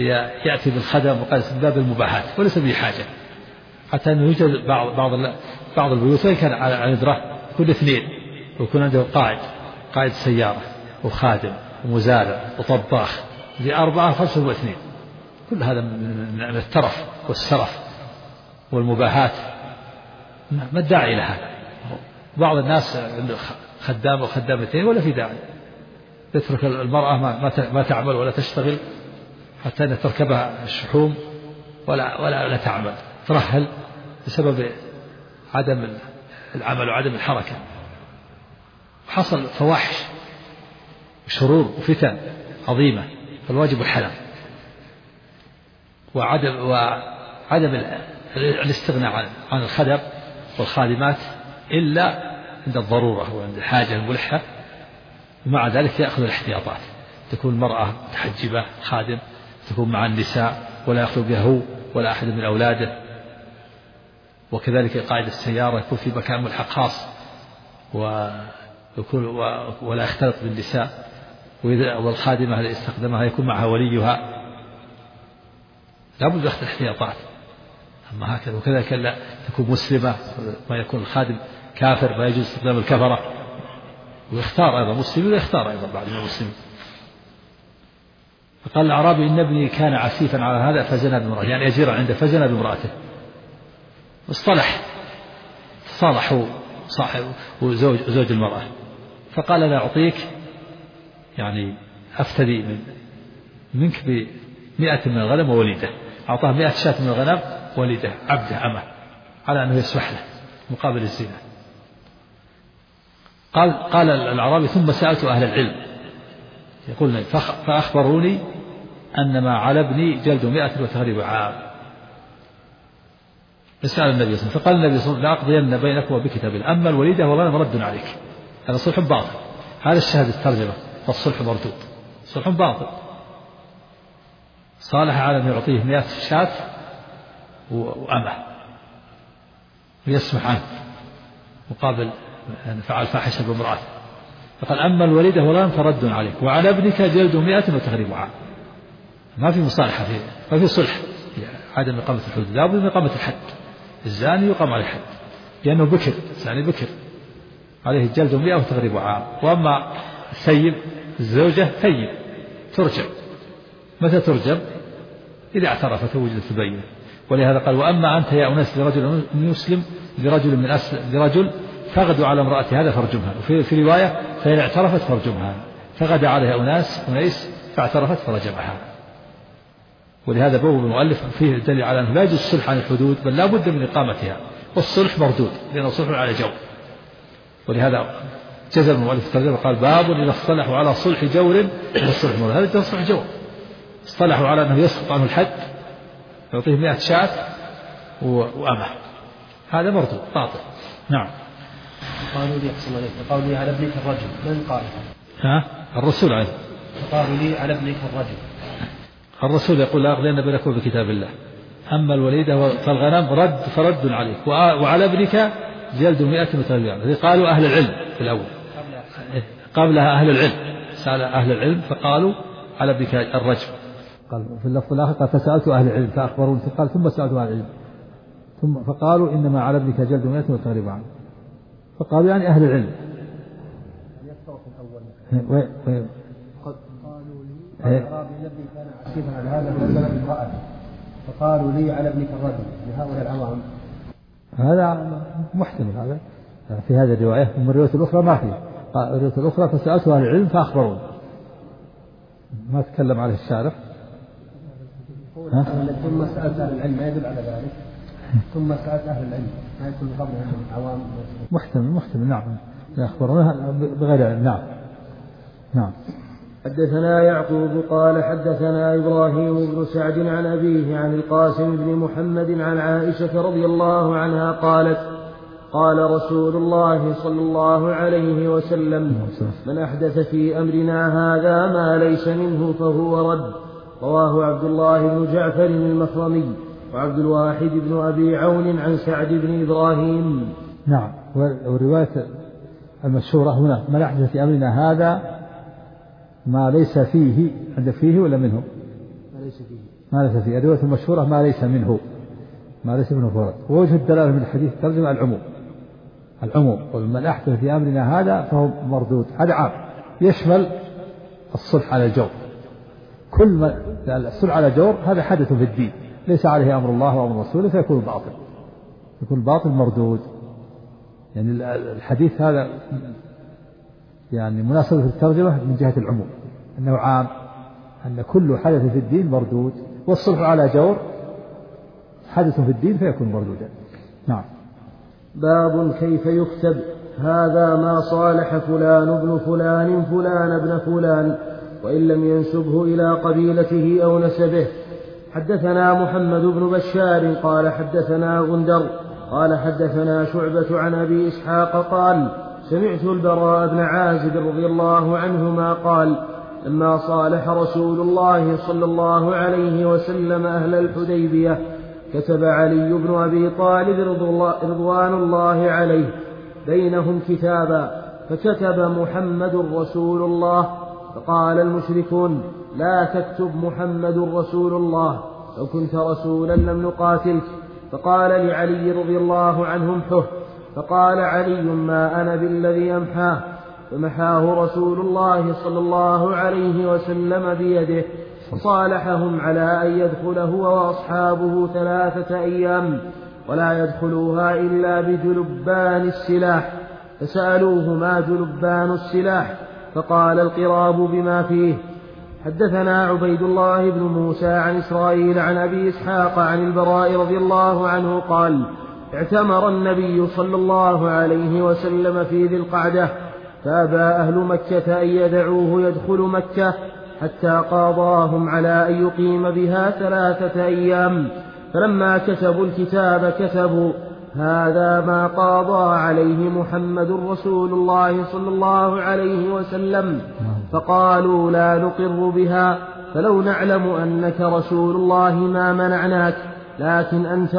يأتي بالخدم وقائد باب المباحات وليس به حاجة، حتى أنه يوجد بعض البيوت وإن كان على ندرة كل اثنين، ويكون عنده قائد سيارة وخادم ومزارع وطباخ، ذي 4 5 و2، كل هذا من الترف والسرف والمباهات، ما الداعي إلى هذا؟ بعض الناس عنده خدام وخدامتين ولا في داعي، تترك المرأة ما تعمل ولا تشتغل حتى أن تركبها الشحوم ولا تعمل، ترهل بسبب عدم العمل وعدم الحركة. حصل فواحش وشرور وفتن عظيمة، فالواجب الحذر وعدم الاستغناء عن الخدم والخادمات إلا عند الضرورة وعند الحاجة الملحة، ومع ذلك يأخذ الاحتياطات، تكون المرأة متحجبة خادم، تكون مع النساء ولا يخلو بها هو ولا أحد من أولاده، وكذلك قائد السيارة يكون في مكان ملحق خاص ولا يختلط بالنساء، والخادمة التي استخدمها يكون معها وليها، لا بد يأخذ الاحتياطات. أما هكذا وكذلك لا تكون مسلمة، ما يكون الخادم كافر ما يجوز استخدام الكفرة، ويختار أيضا مسلم ويختار أيضا بعد من المسلمين. فقال الأعرابي إن ابني كان عسيفا على هذا فزنى بامرأته، يعني أجيرا عنده فزنى بامرأته، صالحوا صاحب وزوج المرأة، فقال لا أعطيك يعني أفتدي منك ب100 من الغنم ووليدة، أعطاه 100 شاة من الغنم وليدة عبده أمه على أنه يسمح له مقابل الزنا. قال الأعرابي ثم سألت أهل العلم يقولون فأخبروني أن ما على ابني جلد 100 وتغريب عام. فسأل النبي صلى الله عليه وسلم فقال النبي صلى الله عليه وسلم لأقضين بينكم وبكتاب الله، أما الوليدة والغنم مرد عليك، هذا صلح باطل، هذا الشهادة الترجمة، فالصلح مردود، صلح باطل. صالح على أن يعطيه 100 شاة وأمه ويسمح عنه مقابل أن فعل فاحشة بامرأته، فقال أما الوليدة والغنم فرد عليك، وعلى ابنك جلد 100 وتغريب عام. ما في مصالحة فيه، ما في صلح، عدم إقامة الحدود، لا بد من إقامة الحد، الزاني يقام عليه الحد لأنه بكر، زاني بكر عليه الجلد 100 وتغريب عام. وأما الثيب الزوجة ثيب ترجم، متى ترجم؟ إذا اعترفت ووجدت البينة. ولهذا قال وأما أنت يا أناس لرجل مسلم لرجل فغدوا على امرأة هذا فرجمها، وفي رواية فإن اعترفت فرجمها، فغدا عليها أناس فاعترفت فرجمها. ولهذا بوب المؤلف فيه دليل على أنه لا يجوز الصلح عن الحدود، بل لا بد من إقامتها، والصلح مردود لأنه صلح على جو. ولهذا جزم المؤلف الترجمة قال باب إذا اصطلحوا على صلح جور والصلح مردود، هذا صلح جور، اصطلحوا على أنه يسقط عنه الحد يعطيه 100 شاة وأمه، هذا مردود باطل. نعم.
قالوا لي أحسن عليك، قالوا لي على ابنك الرجل، من قال؟
الرسول عليه.
قالوا لي على ابنك الرجل،
الرسول يقول لا أغلين بينكم بكتاب الله، أما الوليدة فالغنم فرد عليك، وعلى ابنك جلد 100 وتغريب. قالوا أهل العلم في الأول، قبلها أهل العلم، سأل أهل العلم فقالوا على ابنك الرجل. قال في اللفظ الآخر قال فسألت أهل العلم فأخبروني، قال ثم سألت أهل العلم فقالوا إنما على ابنك جلد 100 وتغريب عنه، فقالوا يعني أهل العلم.
قالوا لي الأعرابي الذي كان عسيفا على هذا فنزل بامرأته، فقالوا لي على ابنك الرجل، لهؤلاء العوام.
هذا محتمل، هذا في هذه الرواية، ومن الرواية الأخرى ما فيه. الرواية الأخرى فسألت أهل العلم فأخبروني، ما تكلم عليه الشارح.
ثم سألت أهل العلم ما يدل على ذلك، ثم سألت أهل العلم ما يكون قبلهم عوام.
محتمل نعم، يخبرونها بغير علم. نعم.
حدثنا يعقوب قال حدثنا إبراهيم بن سعد عن أبيه عن القاسم بن محمد عن عائشة رضي الله عنها قالت قال رسول الله صلى الله عليه وسلم من أحدث في أمرنا هذا ما ليس منه فهو رد. رواه عبد الله بن جعفر المخرمي وعبد الواحد بن أبي عون عن سعد بن إبراهيم.
نعم. والرواية المشهورة هنا من أحدث في أمرنا هذا ما ليس فيه، عندك فيه ولا منه؟ ما ليس فيه. الرواية المشهورة ما ليس منه فرد. ووجه الدلالة من الحديث ترجمة العموم، العموم، ومن أحدث في أمرنا هذا فهو مردود، هذا عام يشمل الصلح على الجور. كل ما الصلح على الجور هذا حدث في الدين ليس عليه أمر الله وأمر رسوله فيكون باطل، يكون باطل مردود. يعني الحديث هذا يعني مناسبة في الترجمة من جهة العموم أنه عام، أن كل حدث في الدين مردود، والصلح على جور حدث في الدين فيكون مردودا. نعم.
باب كيف يكتب هذا ما صالح فلان ابن فلان فلان ابن فلان وإن لم ينسبه إلى قبيلته أو نسبه. حدثنا محمد بن بشار قال حدثنا غندر قال حدثنا شعبة عن أبي إسحاق قال سمعت البراء بن عازب رضي الله عنهما قال لما صالح رسول الله صلى الله عليه وسلم أهل الحديبية كتب علي بن أبي طالب رضوان الله عليه بينهم كتابا فكتب محمد رسول الله، فقال المشركون لا تكتب محمد رسول الله، لو كنت رسولا لم نقاتلك. فقال لعلي رضي الله عنه امحه، فقال علي ما أنا بالذي أمحاه، فمحاه رسول الله صلى الله عليه وسلم بيده، فصالحهم على أن يدخل هو وأصحابه 3 أيام ولا يدخلوها إلا بجلبان السلاح، فسألوه ما جلبان السلاح، فقال القراب بما فيه. حدثنا عبيد الله بن موسى عن إسرائيل عن أبي إسحاق عن البراء رضي الله عنه قال اعتمر النبي صلى الله عليه وسلم في ذي القعدة، فأبى أهل مكة أن يدعوه يدخل مكة حتى قاضاهم على أن يقيم بها 3 أيام، فلما كتبوا الكتاب كتبوا هذا ما قاضى عليه محمد رسول الله صلى الله عليه وسلم، فقالوا لا نقر بها، فلو نعلم أنك رسول الله ما منعناك، لكن أنت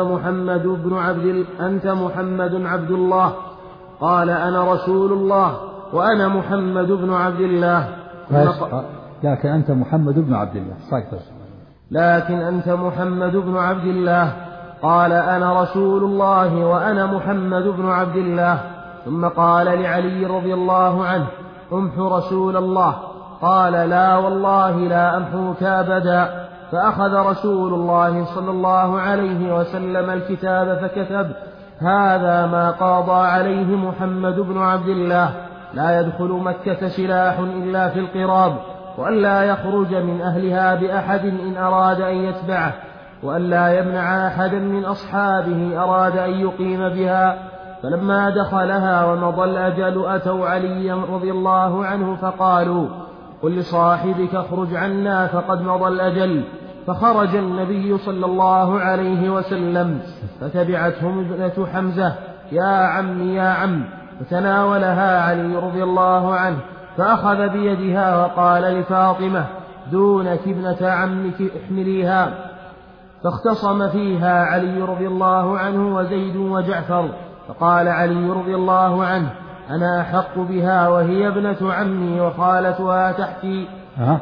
محمد عبد الله. قال أنا رسول الله وأنا محمد بن عبد الله.
لكن أنت محمد بن عبد الله.
لكن أنت محمد بن عبد الله. قال أنا رسول الله وأنا محمد بن عبد الله. ثم قال لعلي رضي الله عنه امح رسول الله. قال لا والله لا أمحوك أبدا. فأخذ رسول الله صلى الله عليه وسلم الكتاب فكتب هذا ما قاضى عليه محمد بن عبد الله، لا يدخل مكة سلاح إلا في القراب، وأن لا يخرج من أهلها بأحد إن أراد أن يتبعه، وأن لا يمنع أحدا من أصحابه أراد أن يقيم بها. فلما دخلها ومضى الأجل أتوا علي رضي الله عنه فقالوا قل لصاحبك اخرج عنا فقد مضى الأجل. فخرج النبي صلى الله عليه وسلم فتبعتهم ابنة حمزة يا عم يا عم، فتناولها علي رضي الله عنه فأخذ بيدها وقال لفاطمة دونك ابنة عمك احمليها. فاختصم فيها علي رضي الله عنه وزيد وجعفر، فقال علي رضي الله عنه أنا أحق بها وهي ابنة عمي وخالتها تحتي.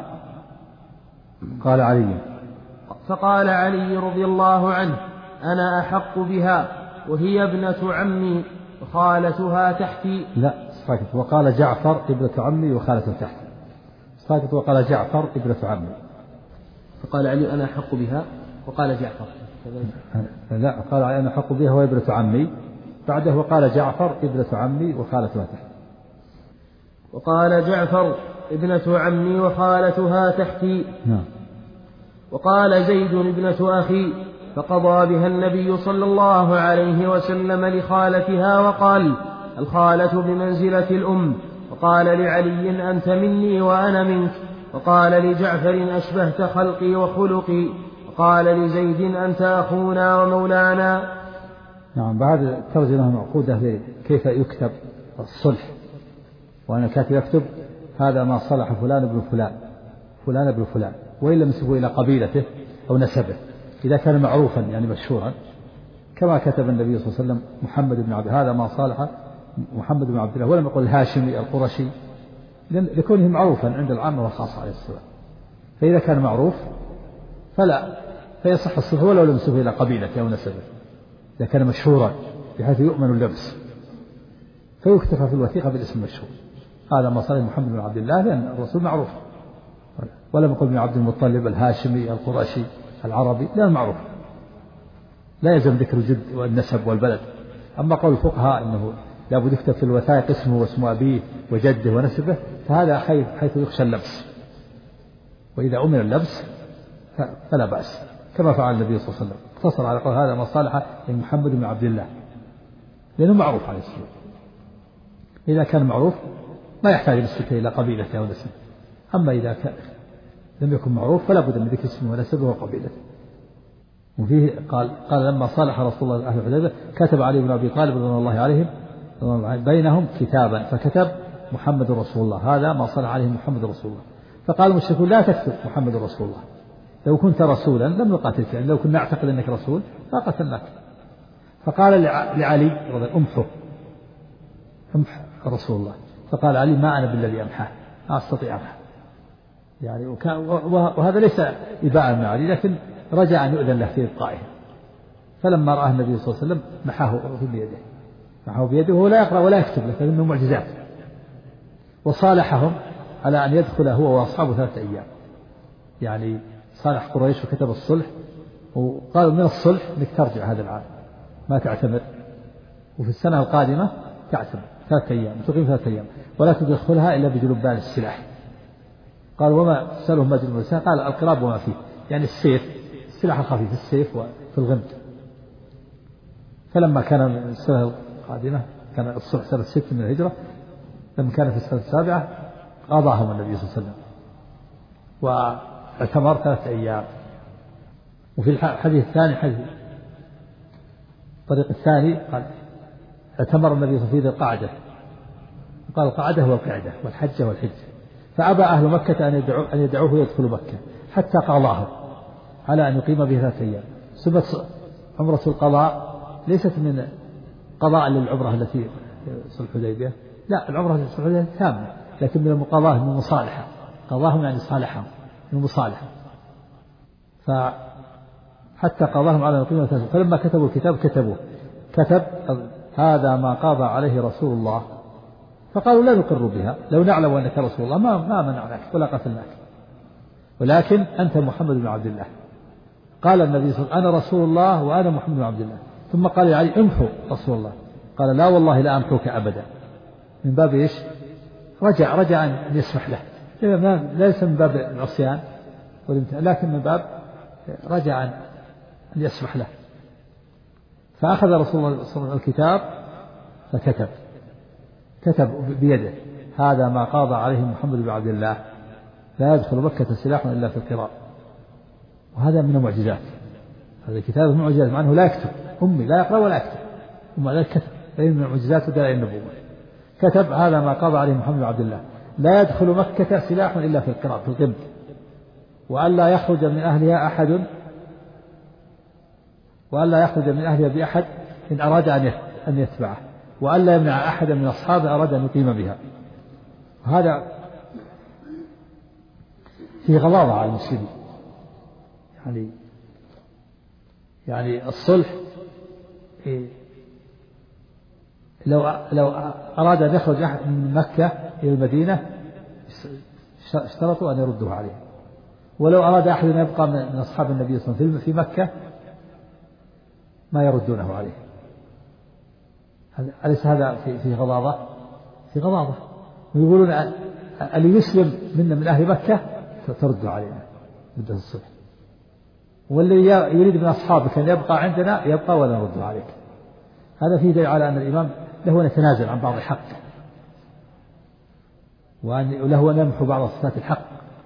فقال علي رضي الله عنه أنا أحق بها وهي ابنة عمي وخالتها تحتي.
لا ساكت. وقال جعفر ابنة عمي وخالتها تحتي. ساكت. وقال جعفر ابنة عمي.
فقال علي أنا أحق بها وقال جعفر.
لا قال علي أنا أحق بها وهي ابنة عمي، بعده وقال جعفر ابنة عمي وخالتها تحتي.
وقال جعفر ابنة عمي وخالتها تحتي. وقال زيد ابنة أخي، فقضى بها النبي صلى الله عليه وسلم لخالتها وقال الخالة بمنزلة الأم. وقال لعلي أنت مني وأنا منك. وقال لجعفر أشبهت خلقي وخلقي. وقال لزيد أنت أخونا ومولانا.
نعم. بعد الترجمة معقودة كيف يكتب الصلح، وأنا كاتب يكتب هذا ما صلح فلان ابن فلان فلان ابن فلان، وإن لم ينسبه إلى قبيلته أو نسبه، إذا كان معروفا يعني مشهورا، كما كتب النبي صلى الله عليه وسلم محمد بن عبد هذا ما صالح محمد بن عبد الله، ولم يقل الهاشمي القرشي لكونه معروفا عند العامة والخاصة عليه السلام. فإذا كان معروف فيصح الصلح ولو لم ينسبه إلى قبيلته أو نسبه، إذا كان مشهورا بحيث يؤمن اللبس. فيكتفى في الوثيقة بالاسم المشهور. هذا ما صار محمد بن عبد الله لأن الرسول معروف، ولم يقل بن عبد المطلب الهاشمي القرشي العربي، لا معروف، لا يلزم ذكر الجد والنسب والبلد. أما قول الفقهاء أنه لا بد يكتب في الوثائق اسمه واسم أبيه وجده ونسبه، فهذا حيث يخشى اللبس، وإذا أمن اللبس فلا بأس، كما فعل النبي صلى الله عليه وسلم، اقتصر على قول هذا مصالح محمد بن عبد الله، لأنه معروف عليه السلام. إذا كان معروف ما يحتاج نسبته إلى قبيلته ونسبه، أما إذا كان لم يكن معروف فلا بد من ذكر اسمه ونسبه وقبيلته. وفيه قال لما صالح رسول الله أهل الحديبية كتب علي بن أبي طالب رضي الله عليهم بينهم كتابا، فكتب محمد رسول الله، هذا ما صالح عليه محمد رسول الله. فقال المشركون لا تكتب محمد رسول الله، لو كنت رسولا لم نقاتلك، يعني لو كنا نعتقد أنك رسول ما قتلناك. فقال لعلي امحو رسول الله، فقال علي ما أنا بالذي أمحاه، ما أستطيع أمحاه، يعني وهذا ليس إباء من علي، لكن رجع أن يؤذن له في إبقائه. فلما رآه النبي صلى الله عليه وسلم محاه بيده وهو لا يقرأ ولا يكتب، لكنه معجزات. وصالحهم على أن يدخل هو وأصحابه 3 أيام، يعني صالح قريش وكتب الصلح، وقالوا من الصلح أنك ترجع هذا العام ما تعتمر، وفي السنة القادمة تعتمر 3 أيام، تقيم 3 أيام، ولا تدخلها إلا بجلبان السلاح. قال وما سألهم ما جلبان السلاح؟ قال القراب وما فيه، يعني السيف، السلاح الخفيف، السيف وفي الغمد. فلما كان السنة القادمة كان الصلح سنة 6 من الهجرة، لما كان في السنة 7 قضاهم النبي صلى الله عليه وسلم واعتمر 3 أيام. وفي الحديث الثاني، حديث الطريق الثاني، قال اعتمر النبي في ذي القعدة، قال القعدة هو القعدة والحجة والحجة، فأبى أهل مكة أن يدعوه يدخل مكة حتى قضاه على أن يقيم به 3 أيام. سمت عمرة القضاء ليست من قضاء للعمرة التي صلح الحديبية، لا، العمرة التي صلح الحديبية تامة، لكن من المقاضاة من المصالحة، قضاهم يعني صالحهم من المصالحة. فحتى قضاهم على أن يقيموا 3 أيام. فلما كتبوا الكتاب كتب هذا ما قضى عليه رسول الله، فقالوا لا نقر بها، لو نعلم أنك رسول الله ما منعناك ولا قتلناك، ولكن أنت محمد بن عبد الله. قال النبي صلى الله عليه وسلم أنا رسول الله وأنا محمد بن عبد الله. ثم قال علي امحو رسول الله، قال لا والله لا أمحوك أبدا، من باب إيش؟ رجع أن يسمح له، ليس من باب العصيان لكن من باب رجع أن يسمح له. فأخذ رسول الله صلى الله عليه وسلم الكتاب فكتب بيده هذا ما قاضى عليه محمد بن عبد الله، لا يدخل مكة سلاح إلا في القراء. وهذا من المعجزات، هذا الكتاب من المعجزات، مع أنه لا يكتب، أمي لا يقرأ ولا يكتب، ومع ذلك كتب، فإن من المعجزات ودلائل النبوة. كتب هذا ما قاضى عليه محمد بن عبد الله، لا يدخل مكة سلاح إلا في القراء، في الغمد، وألا يخرج من أهلها أحد، وألا يخرج من أهلها بأحد إن أراد أن يتبعه، وألا يمنع أحدا من أصحابه أراد أن يقيم بها. هذا في غلاظة على المسلمين، يعني الصلح لو أراد أن يخرج أحد من مكة إلى المدينة اشترطوا أن يردوه عليه، ولو أراد أحد أن يبقى من أصحاب النبي صلى الله عليه وسلم في مكة ما يردونه عليه. أليس هذا في غضاضة؟ في غضاضة. ويقولون اللي يسلم منا من أهل مكة تردوا علينا مدة الصلح، والذي يريد من أصحابك أن يبقى عندنا يبقى ولا نرد عليك. هذا فيه دليل على أن الإمام له أن يتنازل عن بعض الحق، وله أن يمحو بعض صفات الحق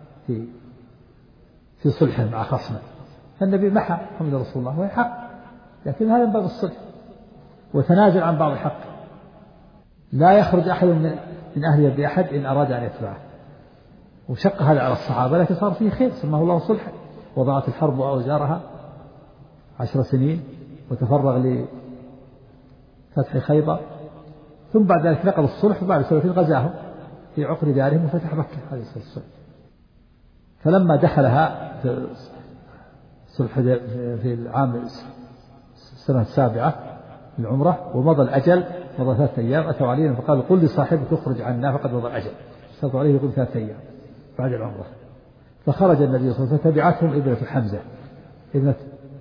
في صلحه مع خصمه. فالنبي محى محمد رسول الله وهي حق، لكن هذا من باب الصلح، وتنازل عن بعض الحق. لا يخرج أحد من أهله بأحد إن أراد أن يتبعه. وشق هذا على الصحابة، لكن صار فيه خير، سماه الله صلحا. وضعت الحرب أوزارها 10 سنين، وتفرغ لفتح خيبر، ثم بعد ذلك نقض الصلح، وبعد 2 غزاهم في عقر دارهم وفتح مكة. هذه الصلح. فلما دخلها في صلح في العام السنة 7 العمرة، ومضى الأجل مضى 3 أيام أتوا علينا فقالوا قل لصاحبك اخرج عنا فقد مضى الأجل. استطاعوا عليه يقول 3 أيام بعد العمرة. فخرج النبي صلى الله عليه وسلم فتبعتهم ابنة حمزة ابنة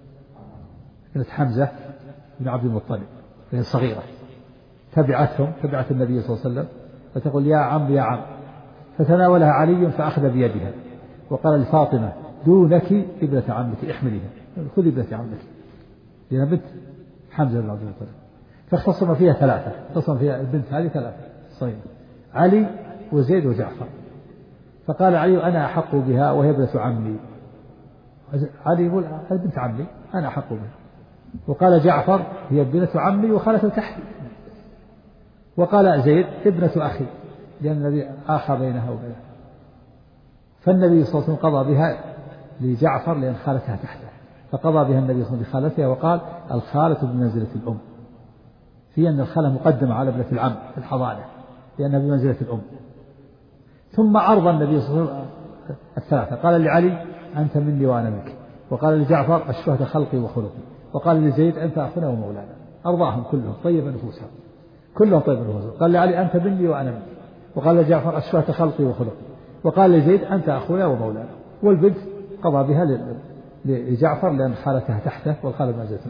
حمزة بن عبد المطلب وهي صغيرة، تبعت النبي صلى الله عليه وسلم فتقول يا عم يا عم، فتناولها علي فأخذ بيدها وقال لفاطمة دونك ابنة عمك احمليها، خذي ابنة عمك لأنها بنت حمزة بن عبد المطلب. فاختصم فيها 3، اختصم فيها البنت هذه 3 صغيرة، علي وزيد وجعفر. فقال علي أنا أحق بها وهي ابنة عمي. علي يقول هذه بنت عمي أنا أحق بها. وقال جعفر هي ابنة عمي وخالة تحتي. وقال زيد ابنة أخي لأن الذي آخى بينها وبينها. فالنبي صلى الله عليه وسلم قضى بها لجعفر لأن خالتها تحته، فقضى بها النبي صلى الله عليه وسلم بخالتها وقال الخالة بمنزلة الأم، في أن الخالة مقدمة على ابنة العم في الحضانة لأنها بمنزلة الأم. ثم عرض النبي صلى الله عليه وسلم 3، قال لعلي أنت مني وأنا منك، وقال لجعفر الشهد خلقي وخلقي، وقال لزيد أنت أخونا ومولانا. أرضاهم كلهم طيب نفوسهم كلهم طيب نفوسهم. قال لعلي أنت مني وأنا منك، وقال لجعفر الشهد خلقي وخلقي، وقال لزيد أنت أخونا ومولانا. والبنت قضى بها لجعفر لأن خالتها تحته والخالة بمنزلة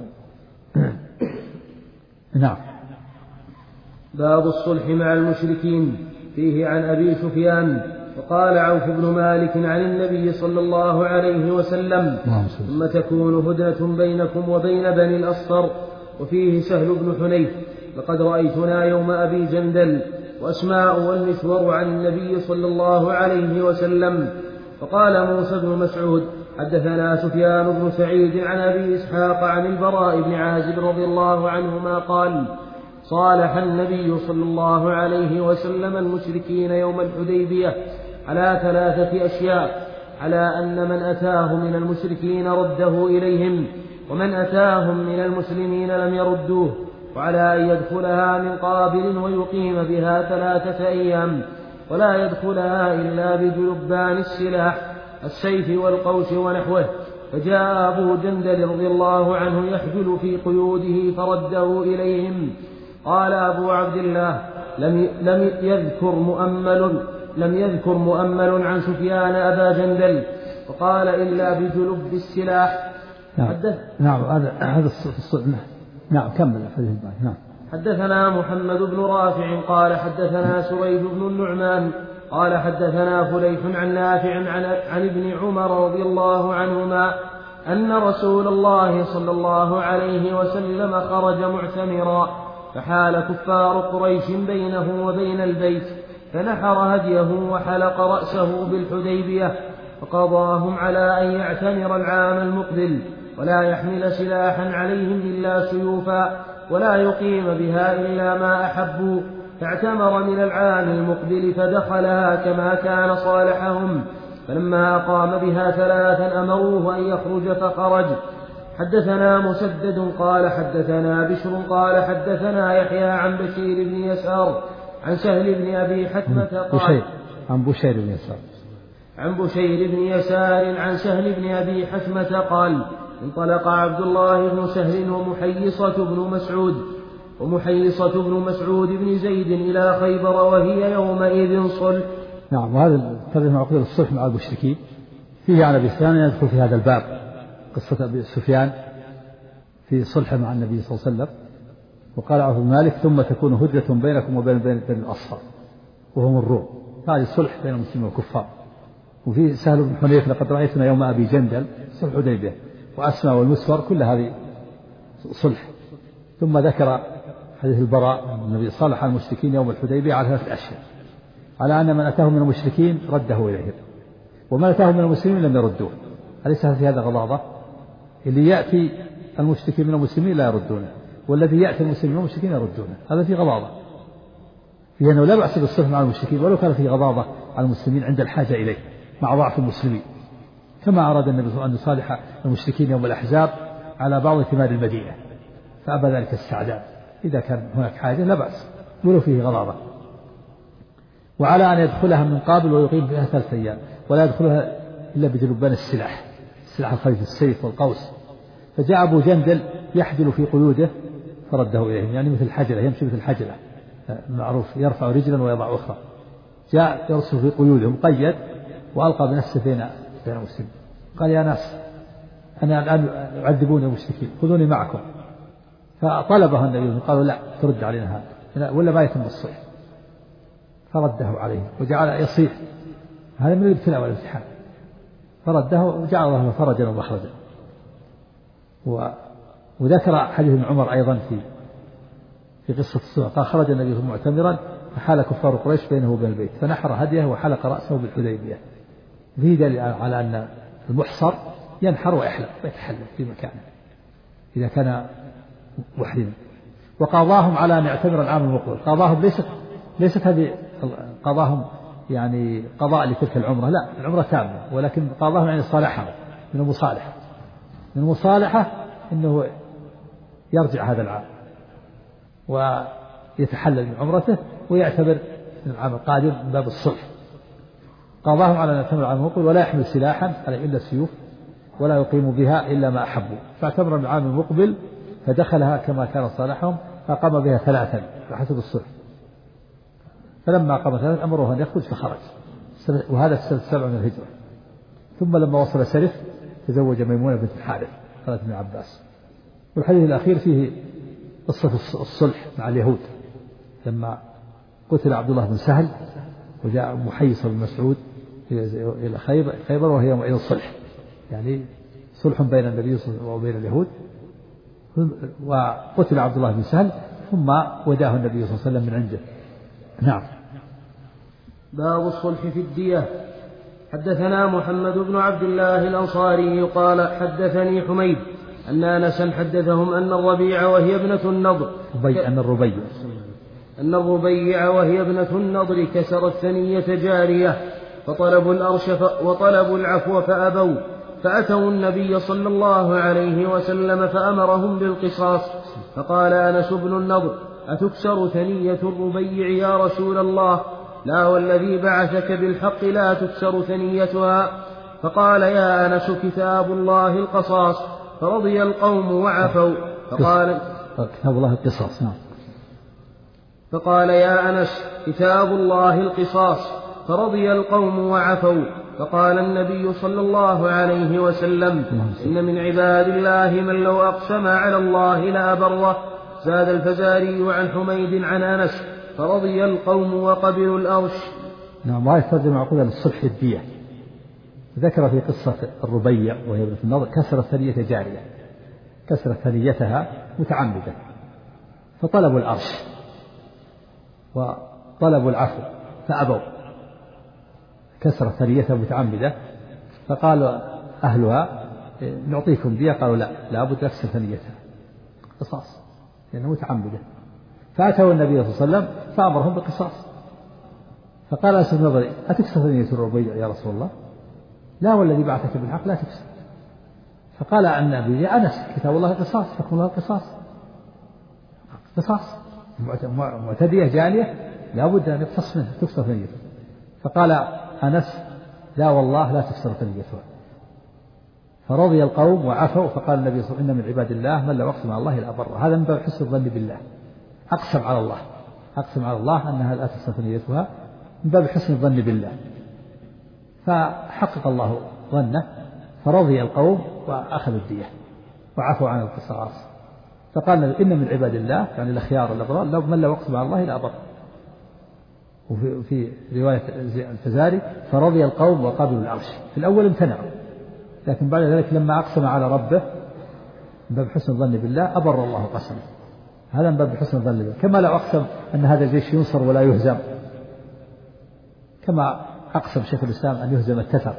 نعم.
باب الصلح مع المشركين. فيه عن أبي سفيان وقال عوف بن مالك عن النبي صلى الله عليه وسلم ثم تكون هدنة بينكم وبين بني الأصفر. وفيه سهل بن حنيف لقد رأيتنا يوم أبي جندل وأسماء والمسور عن النبي صلى الله عليه وسلم. فقال موسى بن مسعود حدثنا سفيان بن سعيد عن أبي إسحاق عن البراء بن عازب رضي الله عنهما قال صالح النبي صلى الله عليه وسلم المشركين يوم الحديبية على 3 أشياء: على أن من أتاه من المشركين رده إليهم، ومن أتاهم من المسلمين لم يردوه، وعلى أن يدخلها من قابل ويقيم بها 3 أيام، ولا يدخلها إلا بجلبان السلاح السيف والقوس ونحوه. فجاء أبو جندل رضي الله عنه يحجل في قيوده فرده إليهم. قال أبو عبد الله لم يذكر مؤمل عن سفيان أبا جندل، وقال إلا بجلب السلاح.
نعم هذا نعم كمل نعم.
حدثنا محمد بن رافع قال حدثنا سويد بن النعمان قال حدثنا فليح عن نافع عن ابن عمر رضي الله عنهما أن رسول الله صلى الله عليه وسلم خرج معتمرا، فحال كفار قريش بينه وبين البيت، فنحر هديه وحلق رأسه بالحديبية، فقضاهم على أن يعتمر العام المقبل ولا يحمل سلاحا عليهم إلا سيوفا، ولا يقيم بها إلا ما أحبوا. فاعتمر من العام المقبل فدخلها كما كان صالحهم، فلما أقام بها 3 أمروه أن يخرج فخرج. حدثنا مسدد قال حدثنا بشر قال حدثنا يحيى عن بشير بن يسار عن سهل بن أبي حتمة قال
عن بشير
بن يسار عن سهل بن أبي حتمة قال انطلق عبد الله بن سهل ومحيصة بن مسعود بن زيد إلى خيبر وهي يومئذ صلح.
نعم. وهذا ترجمة عقد الصلح مع المشركين فيه عن أبي سفيان يدخل في هذا الباب قصة أبي سفيان في صلح مع النبي صلى الله عليه وسلم. وقال عوف بن مالك ثم تكون هدنة بينكم وبين بني الأصفر وهم الروم، هذه الصلح بين المسلمين والكفار. وفي سهل بن حنيف لقد رأيتنا يوم أبي جندل صلح حديبية، وأسماء والمسور كل هذه صلح. ثم ذكر حديث البراء النبي صالح المشركين يوم الحديبية على 3 أشياء: على أن من أتاهم من المشركين رده إليهم، ومن أتاهم من المسلمين لم يردوه. أليس في هذا غضاضة؟ اللي يأتي المشركين من المسلمين لا يردونه، والذي يأتي المسلمين من المشركين يردونه، هذا في غضاضة. في أنه لا بأس بالصلح مع المشركين ولو كان في غضاضة على المسلمين عند الحاجة إليه مع ضعف المسلمين، كما أراد النبي صلى الله عليه وسلم أن يصالح المشركين يوم الأحزاب على بعض ثمار المدينة، فأبى ذلك السعداء. إذا كان هناك حاجة لا بأس ولو فيه غضاضة. وعلى أن يدخلها من قابل ويقيم فيها 3 أيام، ولا يدخلها إلا بجلبان السلاح الخفيف السيف والقوس. فجاء أبو جندل يحجل في قيوده فرده إليهم، يعني مثل الحجلة، يمشي مثل الحجلة معروف، يرفع رجلا ويضع أخرى. جاء يرسل في قيودهم، قيد وألقى بنفسه بين المسلمين، قال يا ناس أنا الآن يعذبون المشركين، خذوني معكم. فطلبه النبي، قالوا لا ترد علينا هذا ولا ما يتم الصلح، فرده عليه وجعل يصيح، هذا من الابتلاء والامتحان، فرده وجعل الله فرجا ومخرجا. وذكر حديث ابن عمر أيضا في قصة الصلح، قال خرج النبي معتمرا فحال كفار قريش بينه وبين البيت فنحر هديه وحلق رأسه بالحديبية. فيه دليل على أن المحصر ينحر ويحلق ويتحلل في مكانه إذا كان محرما. وقاضاهم على أن يعتمر العام المقبل، قاضاهم ليست هذه قضاهم يعني قضاء لتلك العمرة، لا، العمرة تامة، ولكن قاضاهم يعني صالحهم من المصالحة إنه يرجع هذا العام ويتحلل من عمرته ويعتبر من العام القادم من باب الصلح. قاضاهم على أن يعتمر العام المقبل ولا يحمل سلاحا عليه إلا السيوف ولا يقيم بها إلا ما أحبوا، فاعتمر من العام المقبل فدخلها كما كان صالحهم، فقام بها 3 بحسب الصلح. فلما قام 3 أمره أن يخرج فخرج، وهذا في سنة 7 من الهجرة. ثم لما وصل سرف تزوج ميمونة بنت الحارث خالة بن عباس. والحديث الأخير فيه قصة الصلح مع اليهود، لما قتل عبد الله بن سهل وجاء محيص بن مسعود إلى خيبر وهي يومئذ الصلح، يعني صلح بين النبي صلى الله عليه وسلم وبين اليهود. وقتل عبد الله بن سهل ثم وداه النبي صلى الله عليه وسلم من عنده. نعم.
باب الصلح في الدية. حدثنا محمد بن عبد الله الأنصاري قال حدثني حميد أن أنسا حدثهم أن الربيع وهي ابنة النضر أن الربيع وهي ابنة النضر كسرت ثنية جارية فطلبوا الأرش وطلبوا العفو فأبوا، فأتوا النبي صلى الله عليه وسلم فأمرهم بالقصاص. فقال أنس بن النضر أتكسر ثنية الربيع يا رسول الله؟ لا والذي بعثك بالحق لا تكسر ثنيتها. فقال يا أنس كتاب الله القصاص، فرضي القوم وعفوا. فقال
كتاب الله القصاص. نعم.
فقال يا أنس كتاب الله القصاص، فرضي القوم وعفوا. فقال النبي صلى الله عليه وسلم إن من عباد الله من لو أقسم على الله لأبره. زاد الفزاري عن حميد عن أنس فرضي القوم وقبلوا الأرش.
نعم. وهذا الترجمة معقولة للصلح الدية. ذكر في قصة الربيع وهي ابنة النضر كسرت ثنية جارية، كسرت ثنيتها متعمدة، فطلبوا الأرش وطلبوا العفو فأبوا، كسرت ثنيتها متعمدة. فقال أهلها نعطيكم دية، قالوا لا بد تكسر ثنيتها قصاص لأنها متعمدة. فأتوا النبي صلى الله عليه وسلم فأمرهم بالقصاص. فقال أنس بن النضر أتكسر ثنية الربيع يا رسول الله؟ لا والذي بعثك بالحق لا تكسر. فقال النبي يا أنس كتاب الله القصاص، حكم الله القصاص، قصاص معتدية جانية لا بد أن يقتص منها تكسر ثنيته. فقال أنس لا والله لا تكسر ثنيتها. فرضي القوم وعفوا. فقال النبي صلى الله عليه وسلم إن من عباد الله من لو أقسم على الله لأبره. هذا من باب حسن الظن بالله، أقسم على الله أنها لا تكسر ثنيتها من باب حسن الظن بالله، فحقق الله ظنه فرضي القوم وأخذوا الدية وعفوا عن القصاص. فقال إن من عباد الله يعني الأخيار الأبرار من لو أقسم على الله لأبره. وفي رواية الفزاري فرضي القوم وقبلوا العرش. في الأول امتنعوا، لكن بعد ذلك لما أقسم على ربه من باب حسن الظن بالله أبر الله قسمه. هذا من باب حسن الظن بالله، كما لو أقسم أن هذا الجيش ينصر ولا يهزم، كما أقسم شيخ الإسلام أن يهزم التتر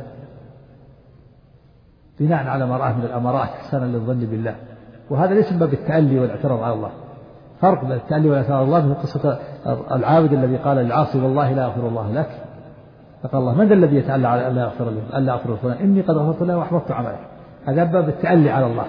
بناء على ما رآه من الأمارات إحسانا للظن بالله. وهذا ليس من باب التألي والاعتراض على الله. فرق بين التألي والاعتراض على الله في قصة العابد الذي قال للعاصي والله لا أغفر الله لك، فقال الله من ذا الذي يتألى على ألا أغفر له ألا أغفر فلان إني قد غفرت له وأحبطت عمله. هذا باب التألي على الله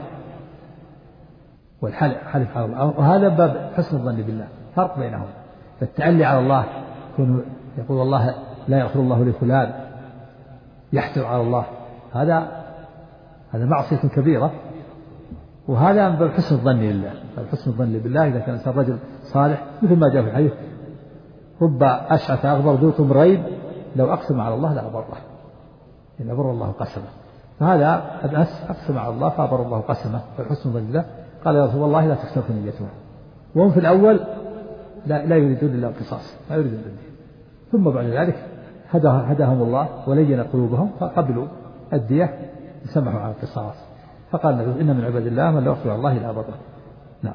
والحلف على الله، وهذا باب حسن الظن بالله. فرق بينهم. فالتألي على الله يقول والله لا يغفر الله لفلان، يحجر على الله، هذا معصية كبيرة، وهذا من باب حسن الظن لله. حسن الظن بالله إذا كان الإنسان رجل صالح، مثل ما جاء في الحديث: رب أشعث أغبر ذو طمرين لو أقسم على الله لأبره، إن أبر الله قسمه. فهذا الناس أقسم على الله فأبر الله قسمه، فحسن الظن بالله. قال: يا رسول الله لا تكسر نيتهم. وهم في الأول لا يريدون إلا القصاص، لا يريدون الدية. ثم بعد ذلك هداهم الله ولين قلوبهم فقبلوا الدية وسمحوا على القصاص. فقال النبي: إن من عباد الله من لا يقبل الله إلا أبره. نعم.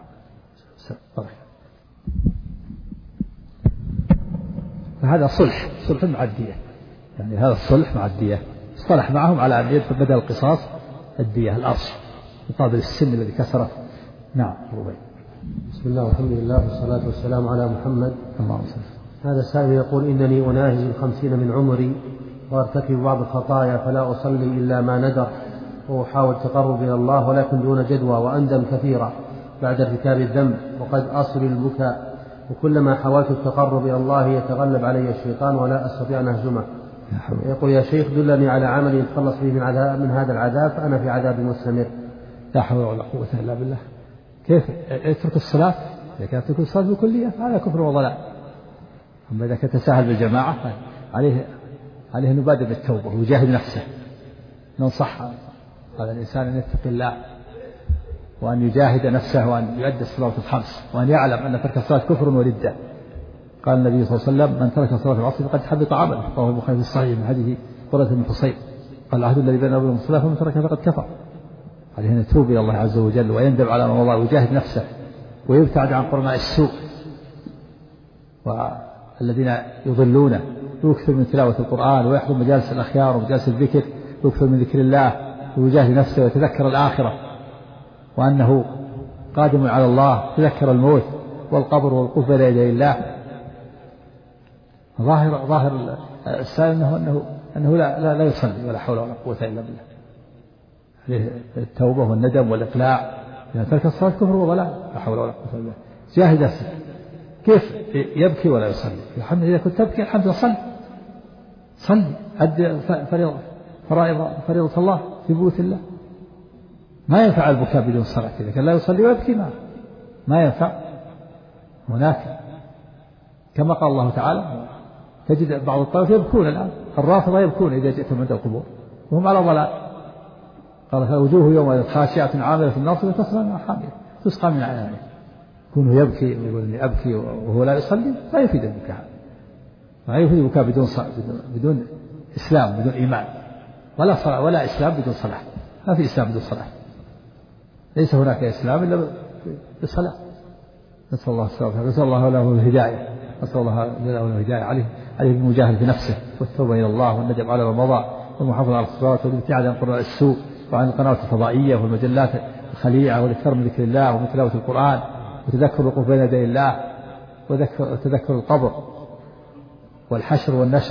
فهذا صلح مع الدية، يعني هذا الصلح مع الدية، اصطلح معهم على أن يدفع بدل القصاص الدية الأصل مقابل السن الذي كسره. نعم.
بسم الله والحمد لله والصلاة والسلام على محمد.
اللهم صل.
هذا السائل يقول: إنني أناهز 50 من عمري وأرتكب بعض الخطايا فلا أصلي إلا ما ندر، وأحاول التقرب إلى الله ولكن دون جدوى، وأندم كثيرا بعد ارتكاب الذنب، وقد أصل البكاء، وكلما حاولت التقرب إلى الله يتغلب علي الشيطان ولا أستطيع أن أهزمه. يقول: يا شيخ دلني على عمل يتخلص به من هذا العذاب، فأنا في عذاب مستمر.
لا حول ولا قوة إلا بالله. كيف يترك الصلاة؟ إذا كان يترك الصلاة بالكلية هذا كفر وضلال. أما إذا كان تساهل بالجماعة عليه أن يبادر بالتوبة ويجاهد نفسه. ننصح هذا الإنسان أن يتقي الله وأن يجاهد نفسه وأن يؤدي الصلاة الخمس، وأن يعلم أن ترك الصلاة كفر وردة. قال النبي صلى الله عليه وسلم: من ترك صلاة العصر فقد حبط عمله. رواه البخاري في الصحيح من حديث بريدة بن حصين قال: العهد الذي بيننا وبين الصلاة فمن تركها فقد كفر. عليه أن يتوب إلى الله عز وجل ويندم على ما مضى ويجاهد نفسه ويبتعد عن قرناء السوء والذين يضلونه، ويكثر من تلاوة القرآن ويحضر مجالس الأخيار ومجالس الذكر، ويكثر من ذكر الله ويجاهد نفسه ويتذكر الآخرة وأنه قادم على الله، تذكر الموت والقبر والوقوف بين يدي الله. ظاهر السائل أنه لا يصلي ولا حول ولا قوة إلا بالله. عليه التوبة والندم والإقلاع. إذا ترك الصلاة كفر وضلال، لا حول ولا قوة إلا بالله. جاهد نفسك. كيف يبكي ولا يصلي؟ الحمد لله. إذا كنت تبكي الحمد لله صلي أدي فريضة الله في بيوت الله. ما ينفع البكاء بدون صلاة. إذا كان لا يصلي ويبكي ما ينفع. هناك كما قال الله تعالى: تجد بعض الطائفة يبكون الآن، الرافضة يبكون إذا جئتم عند القبور وهم على ضلال. قال: فوجوه يوم خاشعة عاملة ناصبة تصلى من حامية تسقى من عين. كونه يبكي ويقول إني أبكي وهو لا يصلي لا يفيد البكاء. ما يفيد البكاء بدون إسلام، بدون إيمان، ولا صلاة ولا إسلام بدون صلاة. ما في إسلام بدون صلاة. ليس هناك إسلام إلا بالصلاة. نسأل الله السلامة، نسأل الله له الهداية، نسأل الله له الهداية. عليه بالمجاهدة بنفسه والتوبة إلى الله والندم على ما مضى والمحافظة على الصلاة والابتعاد عن قرآن السوء وعن القنوات الفضائية والمجلات الخليعة والإكثار من ذكر الله ومن تلاوة القرآن وتذكر الوقوف بين يدي الله وتذكر القبر والحشر والنشر.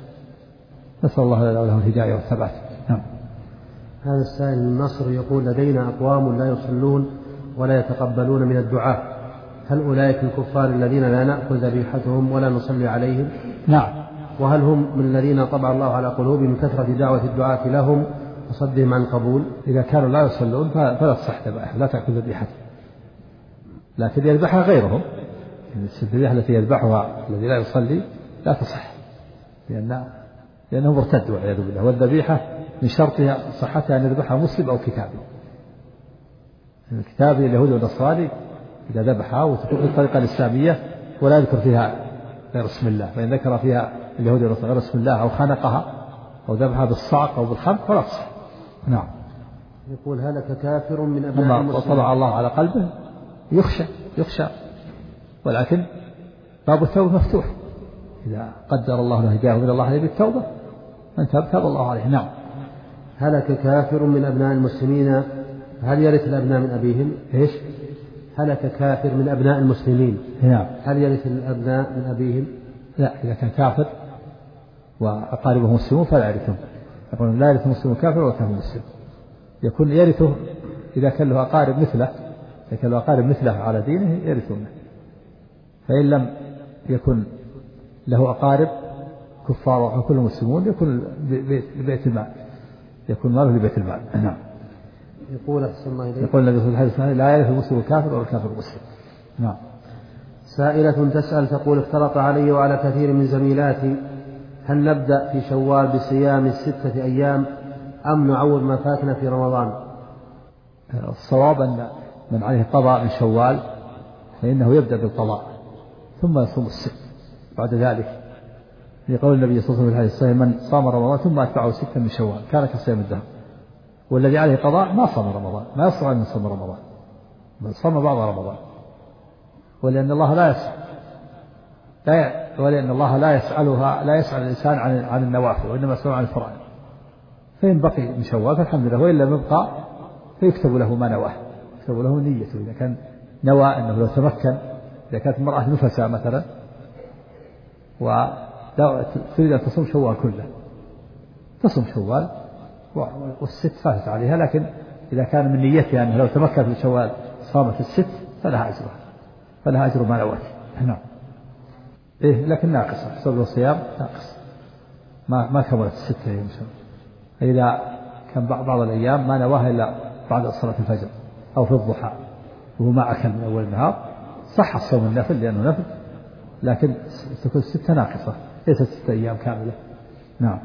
نسأل الله له الهداية والثبات. نعم.
هذا السائل من مصر يقول: لدينا أقوام لا يصلون ولا يتقبلون من الدعاء، هل أولئك الكفار الذين لا نأخذ ذبيحتهم ولا نصلي عليهم؟
نعم.
وهل هم من الذين طبع الله على قلوبهم من كثرة دعوة الدعاة لهم وصدهم عن القبول؟
إذا كانوا لا يصلون فلا تصح ذبائحهم، لا تأخذ ذبيحتهم، لكن يذبحها غيرهم. الذبيحة التي يذبحها الذي لا يصلي لا تصح، لأنه مرتد والعياذ بالله. والذبيحة من شرطها صحتها أن يذبحها مسلم أو كتابي. الكتابي اليهودي والنصارى إذا ذبحها وتكون بالطريقة الإسلامية ولا يذكر فيها غير اسم الله، فإن ذكر فيها اليهودي والنصارى غير اسم الله أو خنقها أو ذبحها بالصعق أو بالخنق فلا تصح. نعم.
يقول: هلك كافر من أبناء المسلمين.
وطبع الله على قلبه يخشى، ولكن باب التوبة مفتوح. إذا قدر الله له هداه من الله عليه بالتوبة من تاب الله عليه. نعم.
هلك كافر من أبناء المسلمين، هل يرث الأبناء من أبيهم؟
إيش؟
هلك كافر من أبناء المسلمين.
نعم.
هل يرث الأبناء من أبيهم؟
لا، إذا كان كافر وأقاربه مسلمون فلا يرثهم. يقول: لا يرث مسلم كافر ولا كافر مسلم. يكون يرثه إذا كان له أقارب مثله، على دينه يرثونه. فإن لم يكن له أقارب كفار وكلهم مسلمون يكون بيت المال، يكون ماله لبيت المال. نعم.
يقول أحسن الله إليك.
يقول النبي صلى الله عليه وسلم لا يرث المسلم الكافر ولا الكافر المسلم. نعم.
سائلة تسأل تقول افترض علي وعلى كثير من زميلاتي هل نبدأ في شوال بصيام 6 أيام أم نعوض ما فاتنا في رمضان؟
الصواب أن من عليه قضاء من شوال فإنه يبدأ بالقضاء ثم يصوم 6 بعد ذلك، لقول النبي صلى الله عليه وسلم من صام رمضان ثم أتبعه 6 من شوال كان كصيام الدهر. والذي عليه قضاء ما صام رمضان ما يصلح أن يصوم رمضان بل صام بعض رمضان، ولأن الله لا يسأل الإنسان عن النوافل وإنما يسأل عن الفرائض، فإن بقي من شوال فالحمد لله، وإن لم يبقى فيكتب له ما نواه، يكتب له نيته إذا كان نوى أنه لو تمكن، إذا كانت المرأة نفسها مثلا وتريد أن تصوم شوال كله تصوم شوال والست فاتت عليها، لكن إذا كان من نيتها أنه لو تمكن من شوال صامت 6 فلها أجر ما نوت. نعم. لكن ناقصة حسب الصيام ناقص ما كملت 6 أيام. إذا كان بعض الأيام ما نواها إلا بعد صلاة الفجر أو في الضحى وهو ما أكل من أول النهار صح الصوم النفل لأنه نفل، لكن تكون 6 ناقصة ليست 6 أيام كاملة. نعم.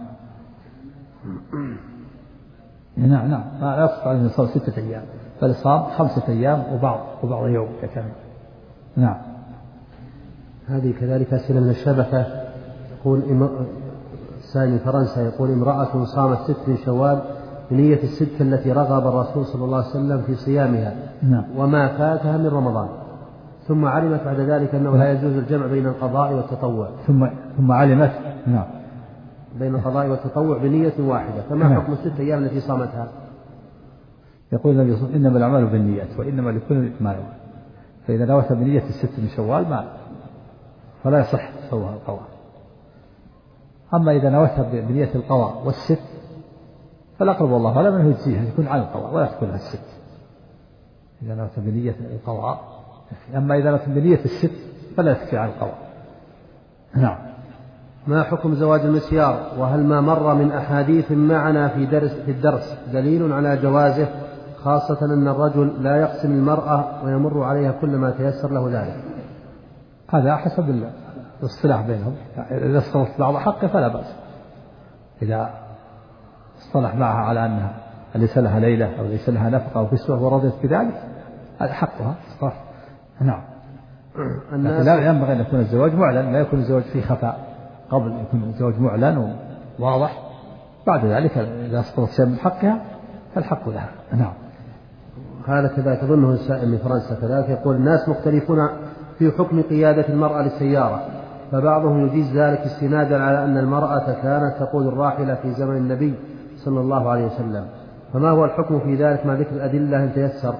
نعم لا يستطيع أن يصوم 6 أيام بل صام 5 أيام وبعض يوم كان. نعم.
هذه كذلك أسئلة من الشبكة. يقول سامي فرنسا يقول امرأة صامت 6 من شوال بنية 6 التي رغب الرسول صلى الله عليه وسلم في صيامها.
نعم.
وما فاتها من رمضان، ثم علمت بعد ذلك أنه لا يجوز الجمع بين القضاء والتطوع.
ثم علمت. نعم.
بين القضاء والتطوع بنية واحدة، فما حكم 6 أيام التي صامتها؟
يقول النبي صلى الله عليه وسلم إنما الأعمال بالنيات وإنما لكل ما نوى، فإذا نوت بنية 6 من شوال فلا يصح صومها القضاء. أما إذا نوتها بنية القضاء والست فالأقرب والله ولا منه يجزيها يكون عن القضاء ولا تكون لها 6 إذا نوت بنية القضاء. أما إذا نوت بنية 6 فلا تكفي عن القضاء. نعم.
ما حكم زواج المسيار؟ وهل ما مر من أحاديث معنا في الدرس دليل على جوازه، خاصة أن الرجل لا يقسم المرأة ويمر عليها كل ما تيسر له ذلك؟
هذا حسب الاصطلاح بينهم، إذا اصطلحت بعض حقه فلا بأس، إذا اصطلح معها على أنها ليس لها ليلة أو ليس لها نفقة أو كسوة ورضيت بذلك هذا حقها اصطلح. نعم. لا ينبغي أن يكون الزواج معلن، لا يكون الزواج في خفاء، قبل يكون الزواج معلن وواضح، بعد ذلك إذا اصطلحت شيء من حقها فالحق لها. نعم.
هذا كذلك تظنه السائل من فرنسا كذلك يقول الناس مختلفون في حكم قيادة المرأة للسيارة، فبعضهم يجيز ذلك استنادا على أن المرأة كانت تقود الراحلة في زمن النبي صلى الله عليه وسلم، فما هو الحكم في ذلك مع ذكر الأدلة إن تيسر؟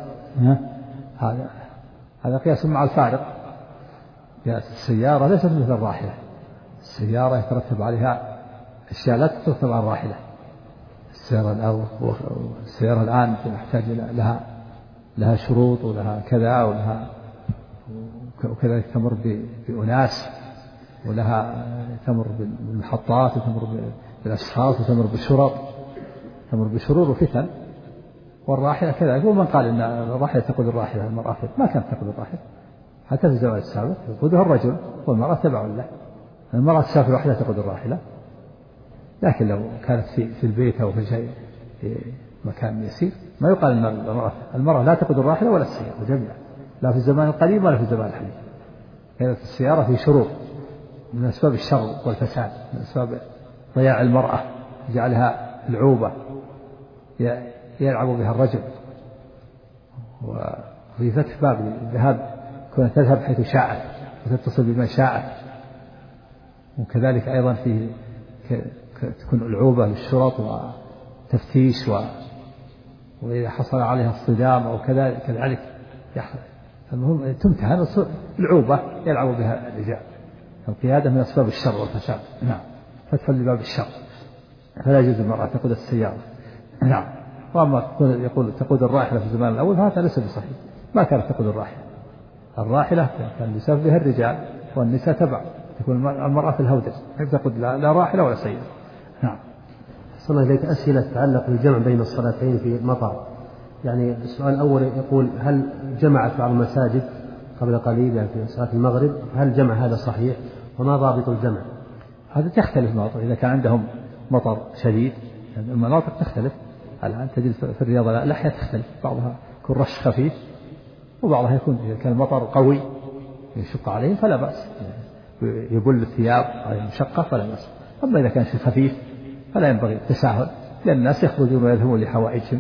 هذا قياس مع الفارق. السيارة ليست مثل الراحلة، السيارة يترتب عليها أشياء لا تترتب على الراحلة. السيارة الآن تحتاج لها شروط ولها كذا وكذلك تمر بأناس، ولها تمر بالمحطات وتمر بالأشخاص وتمر بالشرط، تمر بشرور وفتن. والراحلة كذلك، ومن قال إن الراحلة تقود الراحلة المرأة ما كانت تقود الراحلة حتى في الزواج السابق يقودها الرجل والمرأة تبع له. المرأة تسافر وحدها تقود الراحلة، لكن لو كانت في البيت أو في شيء في مكان يسير ما يقال أن المرأة لا تقود الراحلة ولا السيارة جميعا، لا في الزمان القديم ولا في الزمان الحديث. كانت السيارة في شرور من أسباب الشر والفساد، من أسباب ضياع المرأة، جعلها العوبة يلعب بها الرجل، وفي فتح باب الذهاب كونها تذهب حيث شاءت وتتصل بما شاءت. وكذلك أيضا فيه تكون العوبة للشرط وتفتيش وإذا حصل عليها اصطدام أو كذلك يحصل. المهم تمتهن العوبة يلعب بها الرجال. القيادة من أسباب الشر والفساد. نعم. فتح لباب الشر، فلا يجوز المرأة تقود السيارة. نعم. وأما يقول تقود الراحلة في الزمان الأول فهذا ليس بصحيح، ما كانت تقود الراحلة كان يسافر بها الرجال والنساء تبع، تكون المرأة في الهودج كيف تقود لا راحلة ولا سيارة. نعم.
صلى إليك أسئلة تتعلق بالجمع بين الصلاتين في المطر. يعني السؤال الأول يقول هل جمعت بعض المساجد قبل قليل يعني في صلاة المغرب، هل جمع هذا صحيح؟ وما ضابط الجمع؟
هذا تختلف المناطق، إذا كان عندهم مطر شديد يعني المناطق تختلف. الآن تجد في الرياض الأحياء تختلف، بعضها يكون رش خفيف وبعضها يكون إذا كان المطر قوي يشق عليهم فلا بأس، يبل الثياب على المشقة فلا بأس. أما إذا كان شيء خفيف فلا ينبغي التساهل، لأن الناس يخرجون ويذهبون لحوائجهم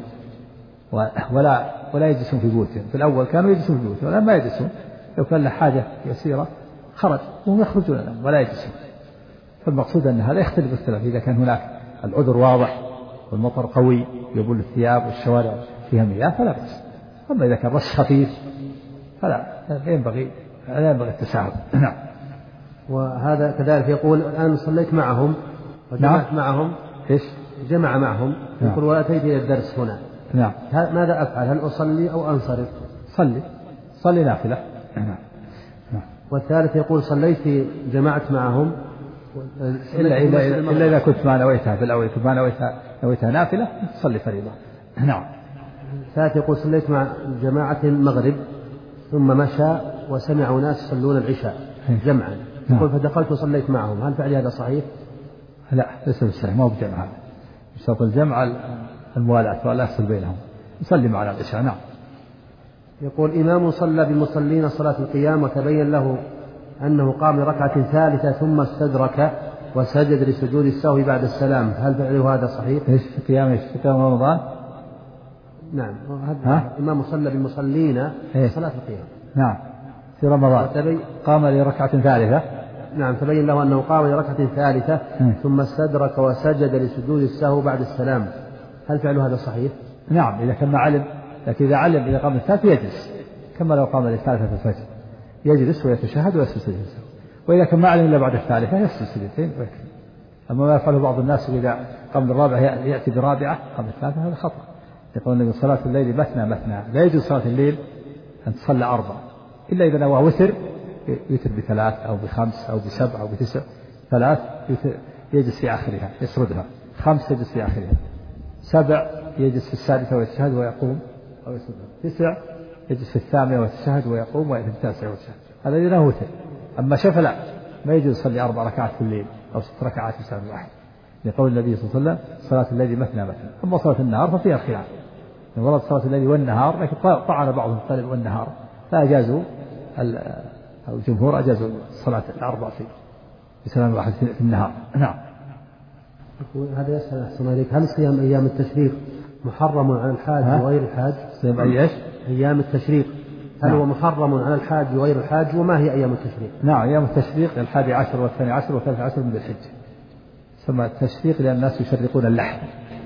ولا يجلسون في بيوتهم. في الأول كانوا يجلسون في بيوتهم والآن ما يجلسون، لو كان له حاجة يسيرة خرج وهم يخرجون الآن ولا يجلسون. فالمقصود أن هذا يختلف اختلاف، إذا كان هناك العذر واضح والمطر قوي يبل الثياب والشوارع فيها مياه فلا بأس. أما إذا كان رش خفيف فلا ينبغي التساهل. نعم.
وهذا كذلك يقول الآن صليت معهم وجمعت معهم.
إيش؟
جمع معهم. يقول وأتيت إلى الدرس هنا.
نعم.
ماذا أفعل؟ هل أصلي أو أنصرف؟
صلي نافلة. نعم.
والثالث يقول صليت جمعت معهم
إلا إذا كنت ما نويتها في الأول، كنت ما نويتها نافلة تصلي فريضة. نعم.
الثالث يقول صليت مع جماعة المغرب ثم مشى وسمعوا ناس يصلون العشاء جمعا، يقول فدخلت وصليت معهم، هل فعلي هذا صحيح؟
لا ليس بالصحيح، ما هو بجمع هذا، بشرط الجمع الموالاة ولا يحصل بينهم، يصلي معنا العشاء. نعم.
يقول إمام صلى بالمصلين صلاة القيام وتبين له أنه قام لركعة ثالثة ثم استدرك وسجد لسجود السهو بعد السلام، هل فعله هذا صحيح؟
إيش في قيام رمضان؟
نعم. إمام صلى بالمصلين صلاة القيام.
نعم في رمضان قام لركعة ثالثة.
نعم تبين له أنه قام لركعة ثالثة ثم استدرك وسجد لسجود السهو بعد السلام، هل فعله هذا صحيح؟
نعم إذا كان ما علم، لكن إذا علم إذا قام الثالثة يجلس كما لو قام للثالثة في الفجر، يجلس ويتشهد ويسجد سجدتين، وإذا كان ما علم إلا بعد الثالثة يسجد سجدتين ويكفي. أما ما يفعله بعض الناس إذا قام بالرابعة يأتي برابعة قام الثالثة هذا خطأ. يقول النبي صلاة الليل مثنى لا يجوز صلاة الليل أن تصلى 4 إلا إذا نوى وتر يتر ب3 أو ب5 أو ب7 أو ب9. 3 يجلس في آخرها يسردها، 5 يجلس في آخرها، 7 يجلس في السادسة ويتشهد ويقوم أو يسردها، 9 يجلس في الثامنة ويتشهد ويقوم ويأتي في التاسعة ويتشهد، هذا إذا نوى وتر. أما شفع لا، ما يجوز يصلي 4 ركعات في الليل أو 6 ركعات في ساعة واحدة، لقول النبي صلى الله عليه وسلم صلاة الليل مثنى. أما صلاة النهار ففيها خلاف، ورد صلاة الليل والنهار، لكن طعن بعضهم قال والنهار، فأجازوا الجمهور أجازوا صلاة 4 في سلام واحد في النهار. نعم.
هذا يسأل أحسن عليك، هل صيام أيام التشريق محرم على الحاج وغير الحاج؟
صيام إيش؟
أيام التشريق هل هو محرم على الحاج وغير الحاج، وما هي أيام التشريق؟
نعم أيام التشريق 11 والثاني عشر و13 من ذي الحجة، ثم التشريق لأن الناس يشرقون اللحم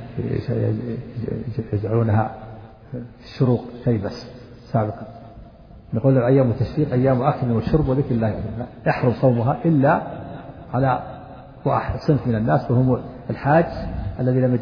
يجعلونها في الشروق شيء بس سابقا. نقول أيام التشريق أيام أكل وشرب وذكر الله، يحرم صومها إلا على واحد صنف من الناس وهم الحاج الذي لم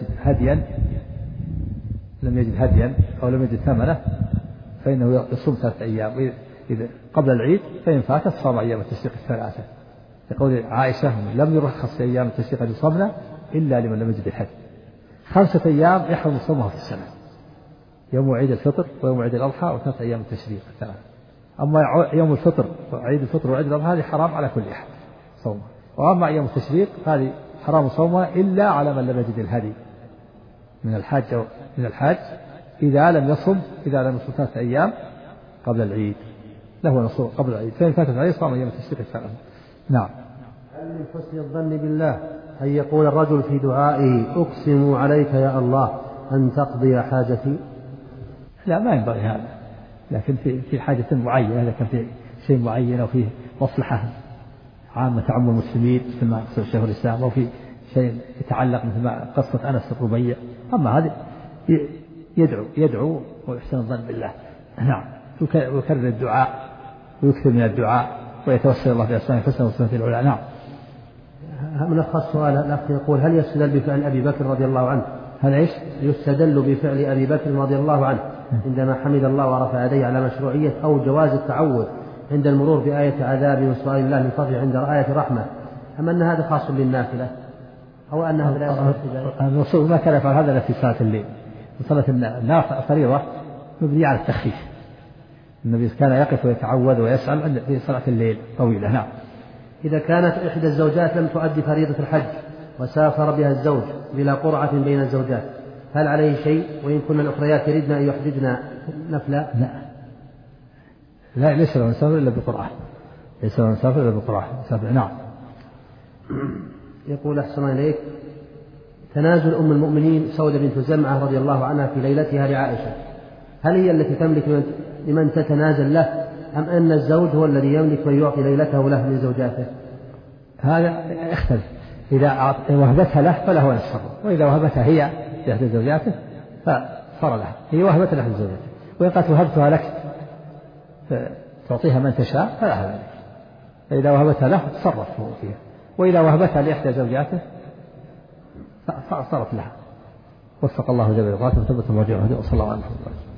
يجد هديا أو لم يجد ثمنه، فإنه يصوم 3 أيام إذا قبل العيد، فإن فاتت صام أيام التشريق 3. يقول عائشة لم يرخص في أيام التشريق أن يصومنا إلا لمن لم يجد الهدي. 5 أيام يحرم صومها في السنة، يوم عيد الفطر ويوم عيد الأضحى و3 أيام التشريق 3. أما يوم الفطر وعيد الفطر وعيد الأضحى هذه حرام على كل أحد صومها، وأما أيام التشريق هذه حرام صومها إلا على من لم يجد الهدي من الحاج إذا لم يصم 3 أيام قبل العيد، له نصوم قبل العيد، فإن فاتت عليه صام أيام التشريق 3. نعم.
هل من حسن الظن بالله أن يقول الرجل في دعائه أقسم عليك يا الله أن تقضي حاجتي؟
لا ما ينبغي هذا، لكن في حاجة معينة، إذا كان في شيء معين أو فيه مصلحة عامة تعم المسلمين مثل ما قصر شيخ الإسلام، أو في شيء يتعلق مثل ما قصة أنس الربيع، أما هذا يدعو ويحسن الظن بالله. نعم. ويكرر الدعاء ويكثر من الدعاء ويتوسل الله بأسمائه الحسنى وصفاته العلى. نعم.
ملخص سؤال الأخ يقول هل يستدل بفعل أبي بكر رضي الله عنه؟
هل إيش؟
يستدل بفعل أبي بكر رضي الله عنه عندما حمد الله ورفع يديه على مشروعية أو جواز التعوذ عند المرور بآية عذاب وسؤال الله من فضله عند آية رحمة، أم أن هذا خاص بالنافلة أو أنها لا يصح؟
الرسول ما كان يفعل هذا في صلاة الليل، صلاة الفريضة مبني على التخفيف. النبي كان يقف ويتعوذ ويسأل في صلاة الليل طويلة. نعم.
إذا كانت إحدى الزوجات لم تؤدي فريضة الحج وسافر بها الزوج بلا قرعة بين الزوجات هل عليه شيء وإن كن الأخريات يردن أن يحججن نفلا؟
لا ليس له مسافر إلا بقرعة. ليس له مسافر إلا بقرعة. نعم.
يقول أحسن إليك تنازل أم المؤمنين سودة بنت زمعة رضي الله عنها في ليلتها لعائشة هل هي التي تملك لمن تتنازل له أم أن الزوج هو الذي يملك ويعطي ليلته له من زوجاته؟
هذا يختلف. إذا وهبتها له فله أن يتصرف وإذا وهبتها هي لأحد زوجاته فصار لها. هي وهبت لأحد زوجاته وإن قد وهبتها لك تعطيها من تشاء فلا ذلك. فإذا وهبتها له تصرف فيها وإذا وهبتها لإحدى زوجاته صارت لها. وفق الله جل وعلا وثبت المرجع وصلى الله عليه وسلم.